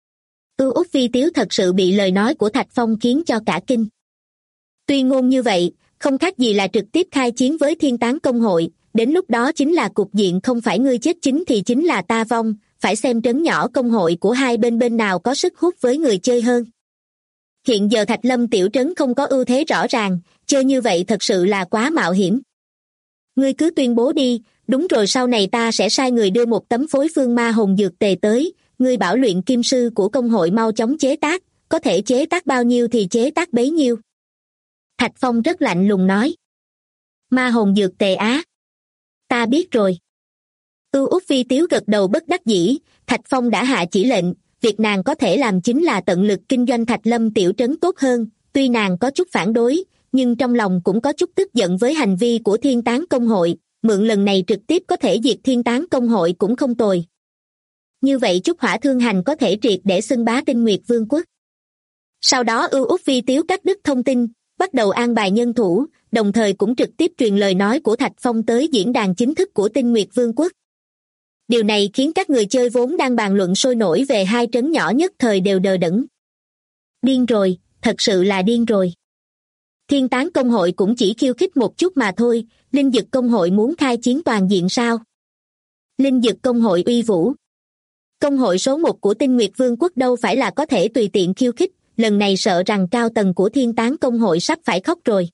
B: Út Vi Tiếu thật sự bị lời nói của Thạch Phong khiến cho cả kinh. Tuy ngôn như vậy, không khác gì là trực tiếp khai chiến với Thiên Tán công hội, đến lúc đó chính là cục diện không phải ngươi chết chính thì chính là ta vong, phải xem trấn nhỏ công hội của hai bên nào có sức hút với người chơi hơn. Hiện giờ Thạch Lâm tiểu trấn không có ưu thế rõ ràng, chơi như vậy thật sự là quá mạo hiểm. Ngươi cứ tuyên bố đi, đúng rồi sau này ta sẽ sai người đưa một tấm phối phương ma hồn dược tề tới, ngươi bảo luyện kim sư của công hội mau chóng chế tác, có thể chế tác bao nhiêu thì chế tác bấy nhiêu. Thạch Phong rất lạnh lùng nói. Ma hồn dược tề á? Ta biết rồi. Út Vi Tiếu gật đầu bất đắc dĩ, Thạch Phong đã hạ chỉ lệnh, việc nàng có thể làm chính là tận lực kinh doanh Thạch Lâm tiểu trấn tốt hơn, tuy nàng có chút phản đối, nhưng trong lòng cũng có chút tức giận với hành vi của Thiên Tán công hội, mượn lần này trực tiếp có thể diệt Thiên Tán công hội cũng không tồi. Như vậy Trúc Hỏa Thương Hành có thể triệt để xưng bá Tinh Nguyệt Vương quốc. Sau đó Ưu Úc Vi Tiếu cắt đứt thông tin, bắt đầu an bài nhân thủ, đồng thời cũng trực tiếp truyền lời nói của Thạch Phong tới diễn đàn chính thức của Tinh Nguyệt Vương quốc. Điều này khiến các người chơi vốn đang bàn luận sôi nổi về hai trấn nhỏ nhất thời đều đờ đẫn. Điên rồi, thật sự là điên rồi. Thiên Tán công hội cũng chỉ khiêu khích một chút mà thôi, Linh Dực công hội muốn khai chiến toàn diện sao? Linh Dực công hội uy vũ. Công hội số 1 của Tinh Nguyệt Vương quốc đâu phải là có thể tùy tiện khiêu khích, lần này sợ rằng cao tầng của Thiên Tán công hội sắp phải khóc rồi.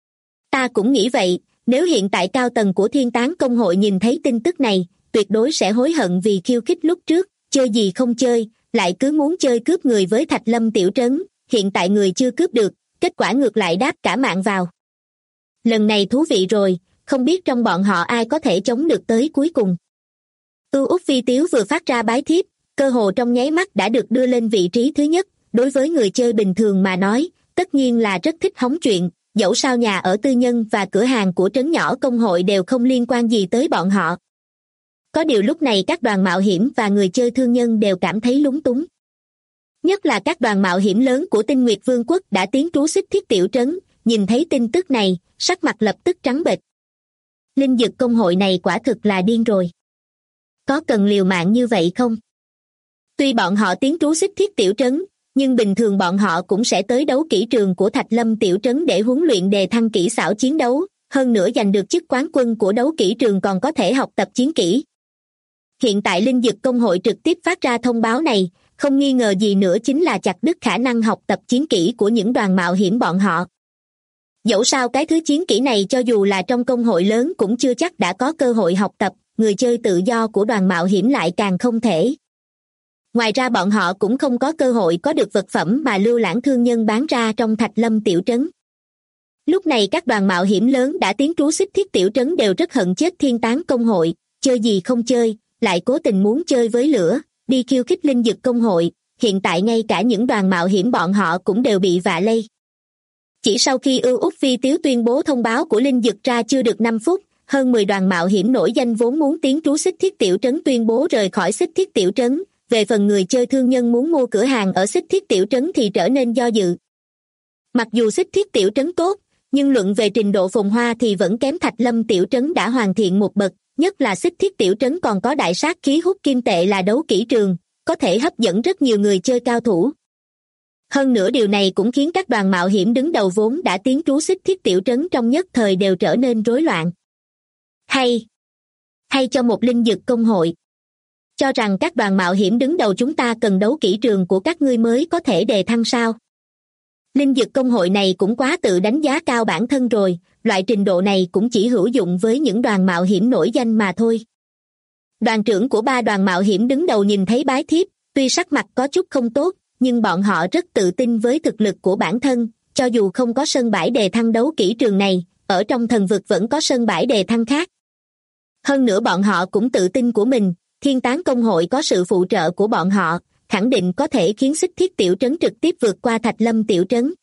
B: Ta cũng nghĩ vậy, nếu hiện tại cao tầng của Thiên Tán công hội nhìn thấy tin tức này, tuyệt đối sẽ hối hận vì khiêu khích lúc trước, chơi gì không chơi, lại cứ muốn chơi cướp người với Thạch Lâm tiểu trấn, hiện tại người chưa cướp được, kết quả ngược lại đáp cả mạng vào. Lần này thú vị rồi, không biết trong bọn họ ai có thể chống được tới cuối cùng. Ưu Úc Vi Tiếu vừa phát ra bái thiếp, cơ hồ trong nháy mắt đã được đưa lên vị trí thứ nhất, đối với người chơi bình thường mà nói, tất nhiên là rất thích hóng chuyện, dẫu sao nhà ở tư nhân và cửa hàng của trấn nhỏ công hội đều không liên quan gì tới bọn họ. Có điều lúc này các đoàn mạo hiểm và người chơi thương nhân đều cảm thấy lúng túng. Nhất là các đoàn mạo hiểm lớn của Tinh Nguyệt Vương quốc đã tiến trú Xích Thiết tiểu trấn, nhìn thấy tin tức này, sắc mặt lập tức trắng bệch. Linh Dực công hội này quả thực là điên rồi. Có cần liều mạng như vậy không? Tuy bọn họ tiến trú Xích Thiết tiểu trấn, nhưng bình thường bọn họ cũng sẽ tới đấu kỹ trường của Thạch Lâm tiểu trấn để huấn luyện đề thăng kỹ xảo chiến đấu, hơn nữa giành được chức quán quân của đấu kỹ trường còn có thể học tập chiến kỹ. Hiện tại Linh Dực công hội trực tiếp phát ra thông báo này, không nghi ngờ gì nữa chính là chặt đứt khả năng học tập chiến kỹ của những đoàn mạo hiểm bọn họ. Dẫu sao cái thứ chiến kỹ này cho dù là trong công hội lớn cũng chưa chắc đã có cơ hội học tập, người chơi tự do của đoàn mạo hiểm lại càng không thể. Ngoài ra bọn họ cũng không có cơ hội có được vật phẩm mà lưu lãng thương nhân bán ra trong Thạch Lâm tiểu trấn. Lúc này các đoàn mạo hiểm lớn đã tiến trú Xích Thiết tiểu trấn đều rất hận chết Thiên Tán công hội, chơi gì không chơi, lại cố tình muốn chơi với lửa, đi khiêu khích Linh Dực công hội, hiện tại ngay cả những đoàn mạo hiểm bọn họ cũng đều bị vạ lây. Chỉ sau khi Ưu Úc Vi Tiếu tuyên bố thông báo của Linh Dực ra chưa được 5 phút, hơn 10 đoàn mạo hiểm nổi danh vốn muốn tiến trú Xích Thiết tiểu trấn tuyên bố rời khỏi Xích Thiết tiểu trấn, về phần người chơi thương nhân muốn mua cửa hàng ở Xích Thiết tiểu trấn thì trở nên do dự. Mặc dù Xích Thiết tiểu trấn tốt, nhưng luận về trình độ phồn hoa thì vẫn kém Thạch Lâm tiểu trấn đã hoàn thiện một bậc, nhất là Xích Thiết tiểu trấn còn có đại sát khí hút kim tệ là đấu kỹ trường, có thể hấp dẫn rất nhiều người chơi cao thủ. Hơn nữa điều này cũng khiến các đoàn mạo hiểm đứng đầu vốn đã tiến trú Xích Thiết tiểu trấn trong nhất thời đều trở nên rối loạn. Hay cho một Linh Dực công hội. Cho rằng các đoàn mạo hiểm đứng đầu chúng ta cần đấu kỹ trường của các ngươi mới có thể đề thăng sao? Linh Dực công hội này cũng quá tự đánh giá cao bản thân rồi, loại trình độ này cũng chỉ hữu dụng với những đoàn mạo hiểm nổi danh mà thôi. Đoàn trưởng của 3 đoàn mạo hiểm đứng đầu nhìn thấy bái thiếp, tuy sắc mặt có chút không tốt, nhưng bọn họ rất tự tin với thực lực của bản thân, cho dù không có sân bãi đề thăng đấu kỹ trường này, ở trong thần vực vẫn có sân bãi đề thăng khác. Hơn nữa bọn họ cũng tự tin của mình, Thiên Tán công hội có sự phụ trợ của bọn họ, khẳng định có thể khiến Xích Thiết tiểu trấn trực tiếp vượt qua Thạch Lâm tiểu trấn.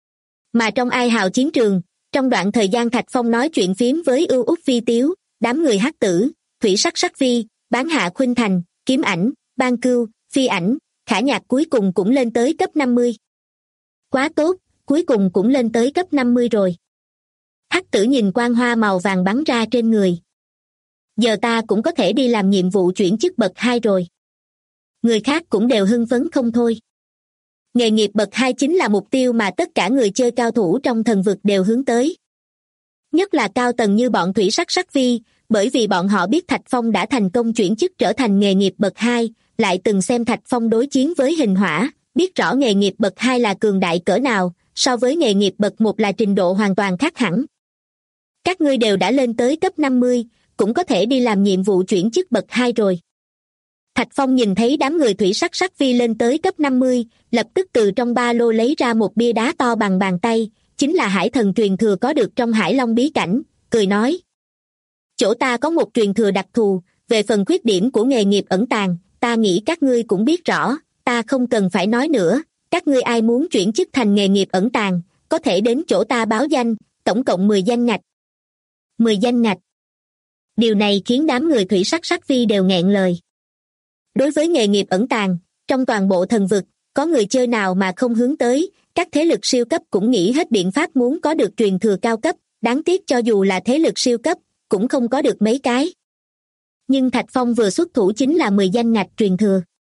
B: Mà trong Ai Hào chiến trường, trong đoạn thời gian Thạch Phong nói chuyện phiếm với Ưu Úc Vi Tiếu, đám người Hắc Tử, Thủy Sắc Sắc Vi, Bán Hạ Khuynh Thành, Kiếm Ảnh, Ban Cưu, Phi Ảnh, Khả Nhạc cuối cùng cũng lên tới cấp 50. Quá tốt, cuối cùng cũng lên tới cấp 50 rồi. Hắc Tử nhìn quang hoa màu vàng bắn ra trên người. Giờ ta cũng có thể đi làm nhiệm vụ chuyển chức bậc 2 rồi. Người khác cũng đều hưng phấn không thôi. Nghề nghiệp bậc 2 chính là mục tiêu mà tất cả người chơi cao thủ trong thần vực đều hướng tới. Nhất là cao tầng như bọn Thủy Sắc Sắc Vi, bởi vì bọn họ biết Thạch Phong đã thành công chuyển chức trở thành nghề nghiệp bậc 2, lại từng xem Thạch Phong đối chiến với hình hỏa, biết rõ nghề nghiệp bậc 2 là cường đại cỡ nào, so với nghề nghiệp bậc 1 là trình độ hoàn toàn khác hẳn. Các ngươi đều đã lên tới cấp 50, cũng có thể đi làm nhiệm vụ chuyển chức bậc 2 rồi. Thạch Phong nhìn thấy đám người Thủy Sắc Sắc Vi lên tới cấp 50, lập tức từ trong ba lô lấy ra một bia đá to bằng bàn tay, chính là hải thần truyền thừa có được trong Hải Long bí cảnh, cười nói. Chỗ ta có một truyền thừa đặc thù, về phần khuyết điểm của nghề nghiệp ẩn tàng, ta nghĩ các ngươi cũng biết rõ, ta không cần phải nói nữa, các ngươi ai muốn chuyển chức thành nghề nghiệp ẩn tàng, có thể đến chỗ ta báo danh, tổng cộng 10 danh ngạch. 10 danh ngạch. Điều này khiến đám người thủy sắc sắc vi đều nghẹn lời. Đối với nghề nghiệp ẩn tàng, trong toàn bộ thần vực, có người chơi nào mà không hướng tới, các thế lực siêu cấp cũng nghĩ hết biện pháp muốn có được truyền thừa cao cấp, đáng tiếc cho dù là thế lực siêu cấp, cũng không có được mấy cái. Nhưng Thạch Phong vừa xuất thủ chính là 10 danh ngạch truyền thừa.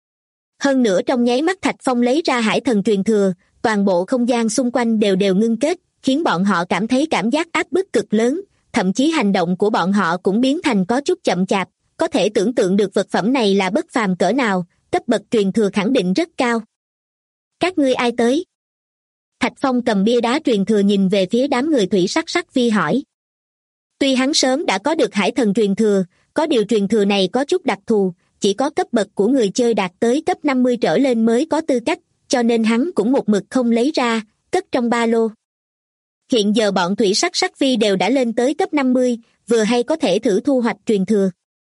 B: Hơn nữa trong nháy mắt Thạch Phong lấy ra hải thần truyền thừa, toàn bộ không gian xung quanh đều ngưng kết, khiến bọn họ cảm thấy cảm giác áp bức cực lớn, thậm chí hành động của bọn họ cũng biến thành có chút chậm chạp, có thể tưởng tượng được vật phẩm này là bất phàm cỡ nào, cấp bậc truyền thừa khẳng định rất cao. Các ngươi ai tới? Thạch Phong cầm bia đá truyền thừa nhìn về phía đám người thủy sắc sắc vi hỏi. Tuy hắn sớm đã có được hải thần truyền thừa, có điều truyền thừa này có chút đặc thù, chỉ có cấp bậc của người chơi đạt tới cấp 50 trở lên mới có tư cách, cho nên hắn cũng một mực không lấy ra, cất trong ba lô. Hiện giờ bọn thủy sắc sắc vi đều đã lên tới cấp 50, vừa hay có thể thử thu hoạch truyền thừa.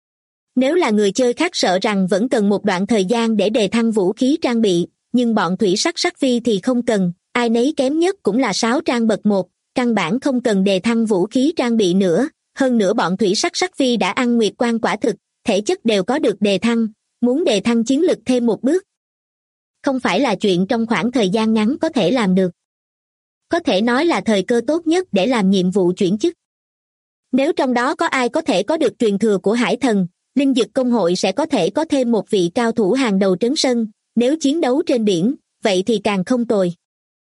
B: Nếu là người chơi khác sợ rằng vẫn cần một đoạn thời gian để đề thăng vũ khí trang bị, nhưng bọn thủy sắc sắc vi thì không cần, ai nấy kém nhất cũng là 6 trang bậc 1, căn bản không cần đề thăng vũ khí trang bị nữa. Hơn nữa bọn thủy sắc sắc vi đã ăn nguyệt quan quả thực, thể chất đều có được đề thăng, muốn đề thăng chiến lực thêm một bước. Không phải là chuyện trong khoảng thời gian ngắn có thể làm được. Có thể nói là thời cơ tốt nhất để làm nhiệm vụ chuyển chức. Nếu trong đó có ai có thể có được truyền thừa của hải thần, linh dực công hội sẽ có thể có thêm một vị cao thủ hàng đầu trấn sân, nếu chiến đấu trên biển, vậy thì càng không tồi.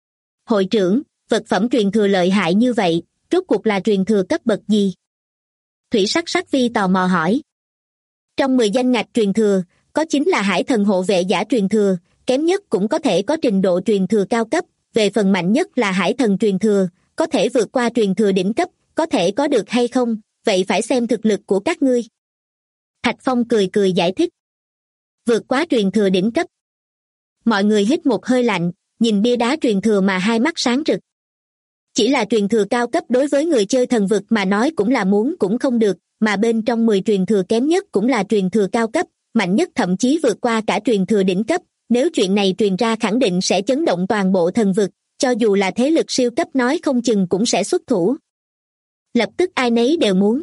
B: Hội trưởng, vật phẩm truyền thừa lợi hại như vậy, rốt cuộc là truyền thừa cấp bậc gì? Thủy sắc sắc vi tò mò hỏi. Trong 10 danh ngạch truyền thừa, có chính là hải thần hộ vệ giả truyền thừa, kém nhất cũng có thể có trình độ truyền thừa cao cấp, về phần mạnh nhất là hải thần truyền thừa, có thể vượt qua truyền thừa đỉnh cấp, có thể có được hay không, vậy phải xem thực lực của các ngươi. Thạch Phong cười cười giải thích. Vượt quá truyền thừa đỉnh cấp. Mọi người hít một hơi lạnh, nhìn bia đá truyền thừa mà hai mắt sáng rực. Chỉ là truyền thừa cao cấp đối với người chơi thần vực mà nói cũng là muốn cũng không được, mà bên trong 10 truyền thừa kém nhất cũng là truyền thừa cao cấp, mạnh nhất thậm chí vượt qua cả truyền thừa đỉnh cấp, nếu chuyện này truyền ra khẳng định sẽ chấn động toàn bộ thần vực, cho dù là thế lực siêu cấp nói không chừng cũng sẽ xuất thủ. Lập tức ai nấy đều muốn.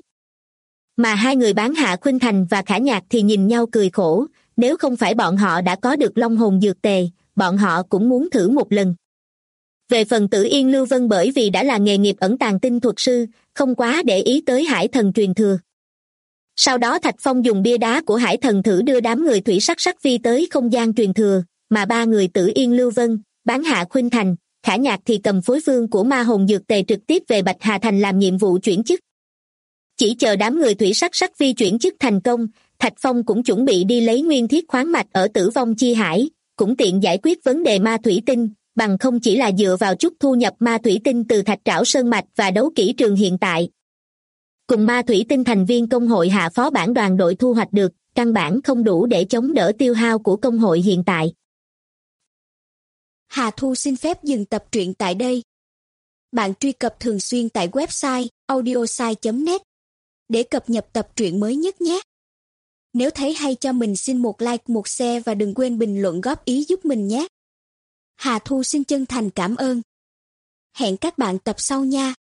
B: Mà hai người bán Hạ Khuynh Thành và Khả Nhạc thì nhìn nhau cười khổ, nếu không phải bọn họ đã có được long hồn dược tề, bọn họ cũng muốn thử một lần. Về phần Tử Yên Lưu Vân bởi vì đã là nghề nghiệp ẩn tàng tinh thuật sư, không quá để ý tới hải thần truyền thừa. Sau đó Thạch Phong dùng bia đá của hải thần thử đưa đám người thủy sắc sắc vi tới không gian truyền thừa, mà ba người Tử Yên Lưu Vân, bán Hạ Khuynh Thành, Khả Nhạc thì cầm phối phương của ma hồn dược tề trực tiếp về Bạch Hà Thành làm nhiệm vụ chuyển chức. Chỉ chờ đám người thủy sắc sắc vi chuyển chức thành công, Thạch Phong cũng chuẩn bị đi lấy nguyên thiết khoáng mạch ở Tử Vong Chi Hải, cũng tiện giải quyết vấn đề ma thủy tinh, bằng không chỉ là dựa vào chút thu nhập ma thủy tinh từ Thạch Trảo Sơn Mạch và đấu kỹ trường hiện tại. Cùng ma thủy tinh thành viên công hội hạ phó bản đoàn đội thu hoạch được, căn bản không đủ để chống đỡ tiêu hao của công hội hiện tại.
C: Hà Thu xin phép dừng tập truyện tại đây. Bạn truy cập thường xuyên tại website audiosai.net để cập nhật tập truyện mới nhất nhé. Nếu thấy hay cho mình xin một like, một share và đừng quên bình luận góp ý giúp mình nhé. Hà Thu xin chân thành cảm ơn. Hẹn các bạn tập sau nha.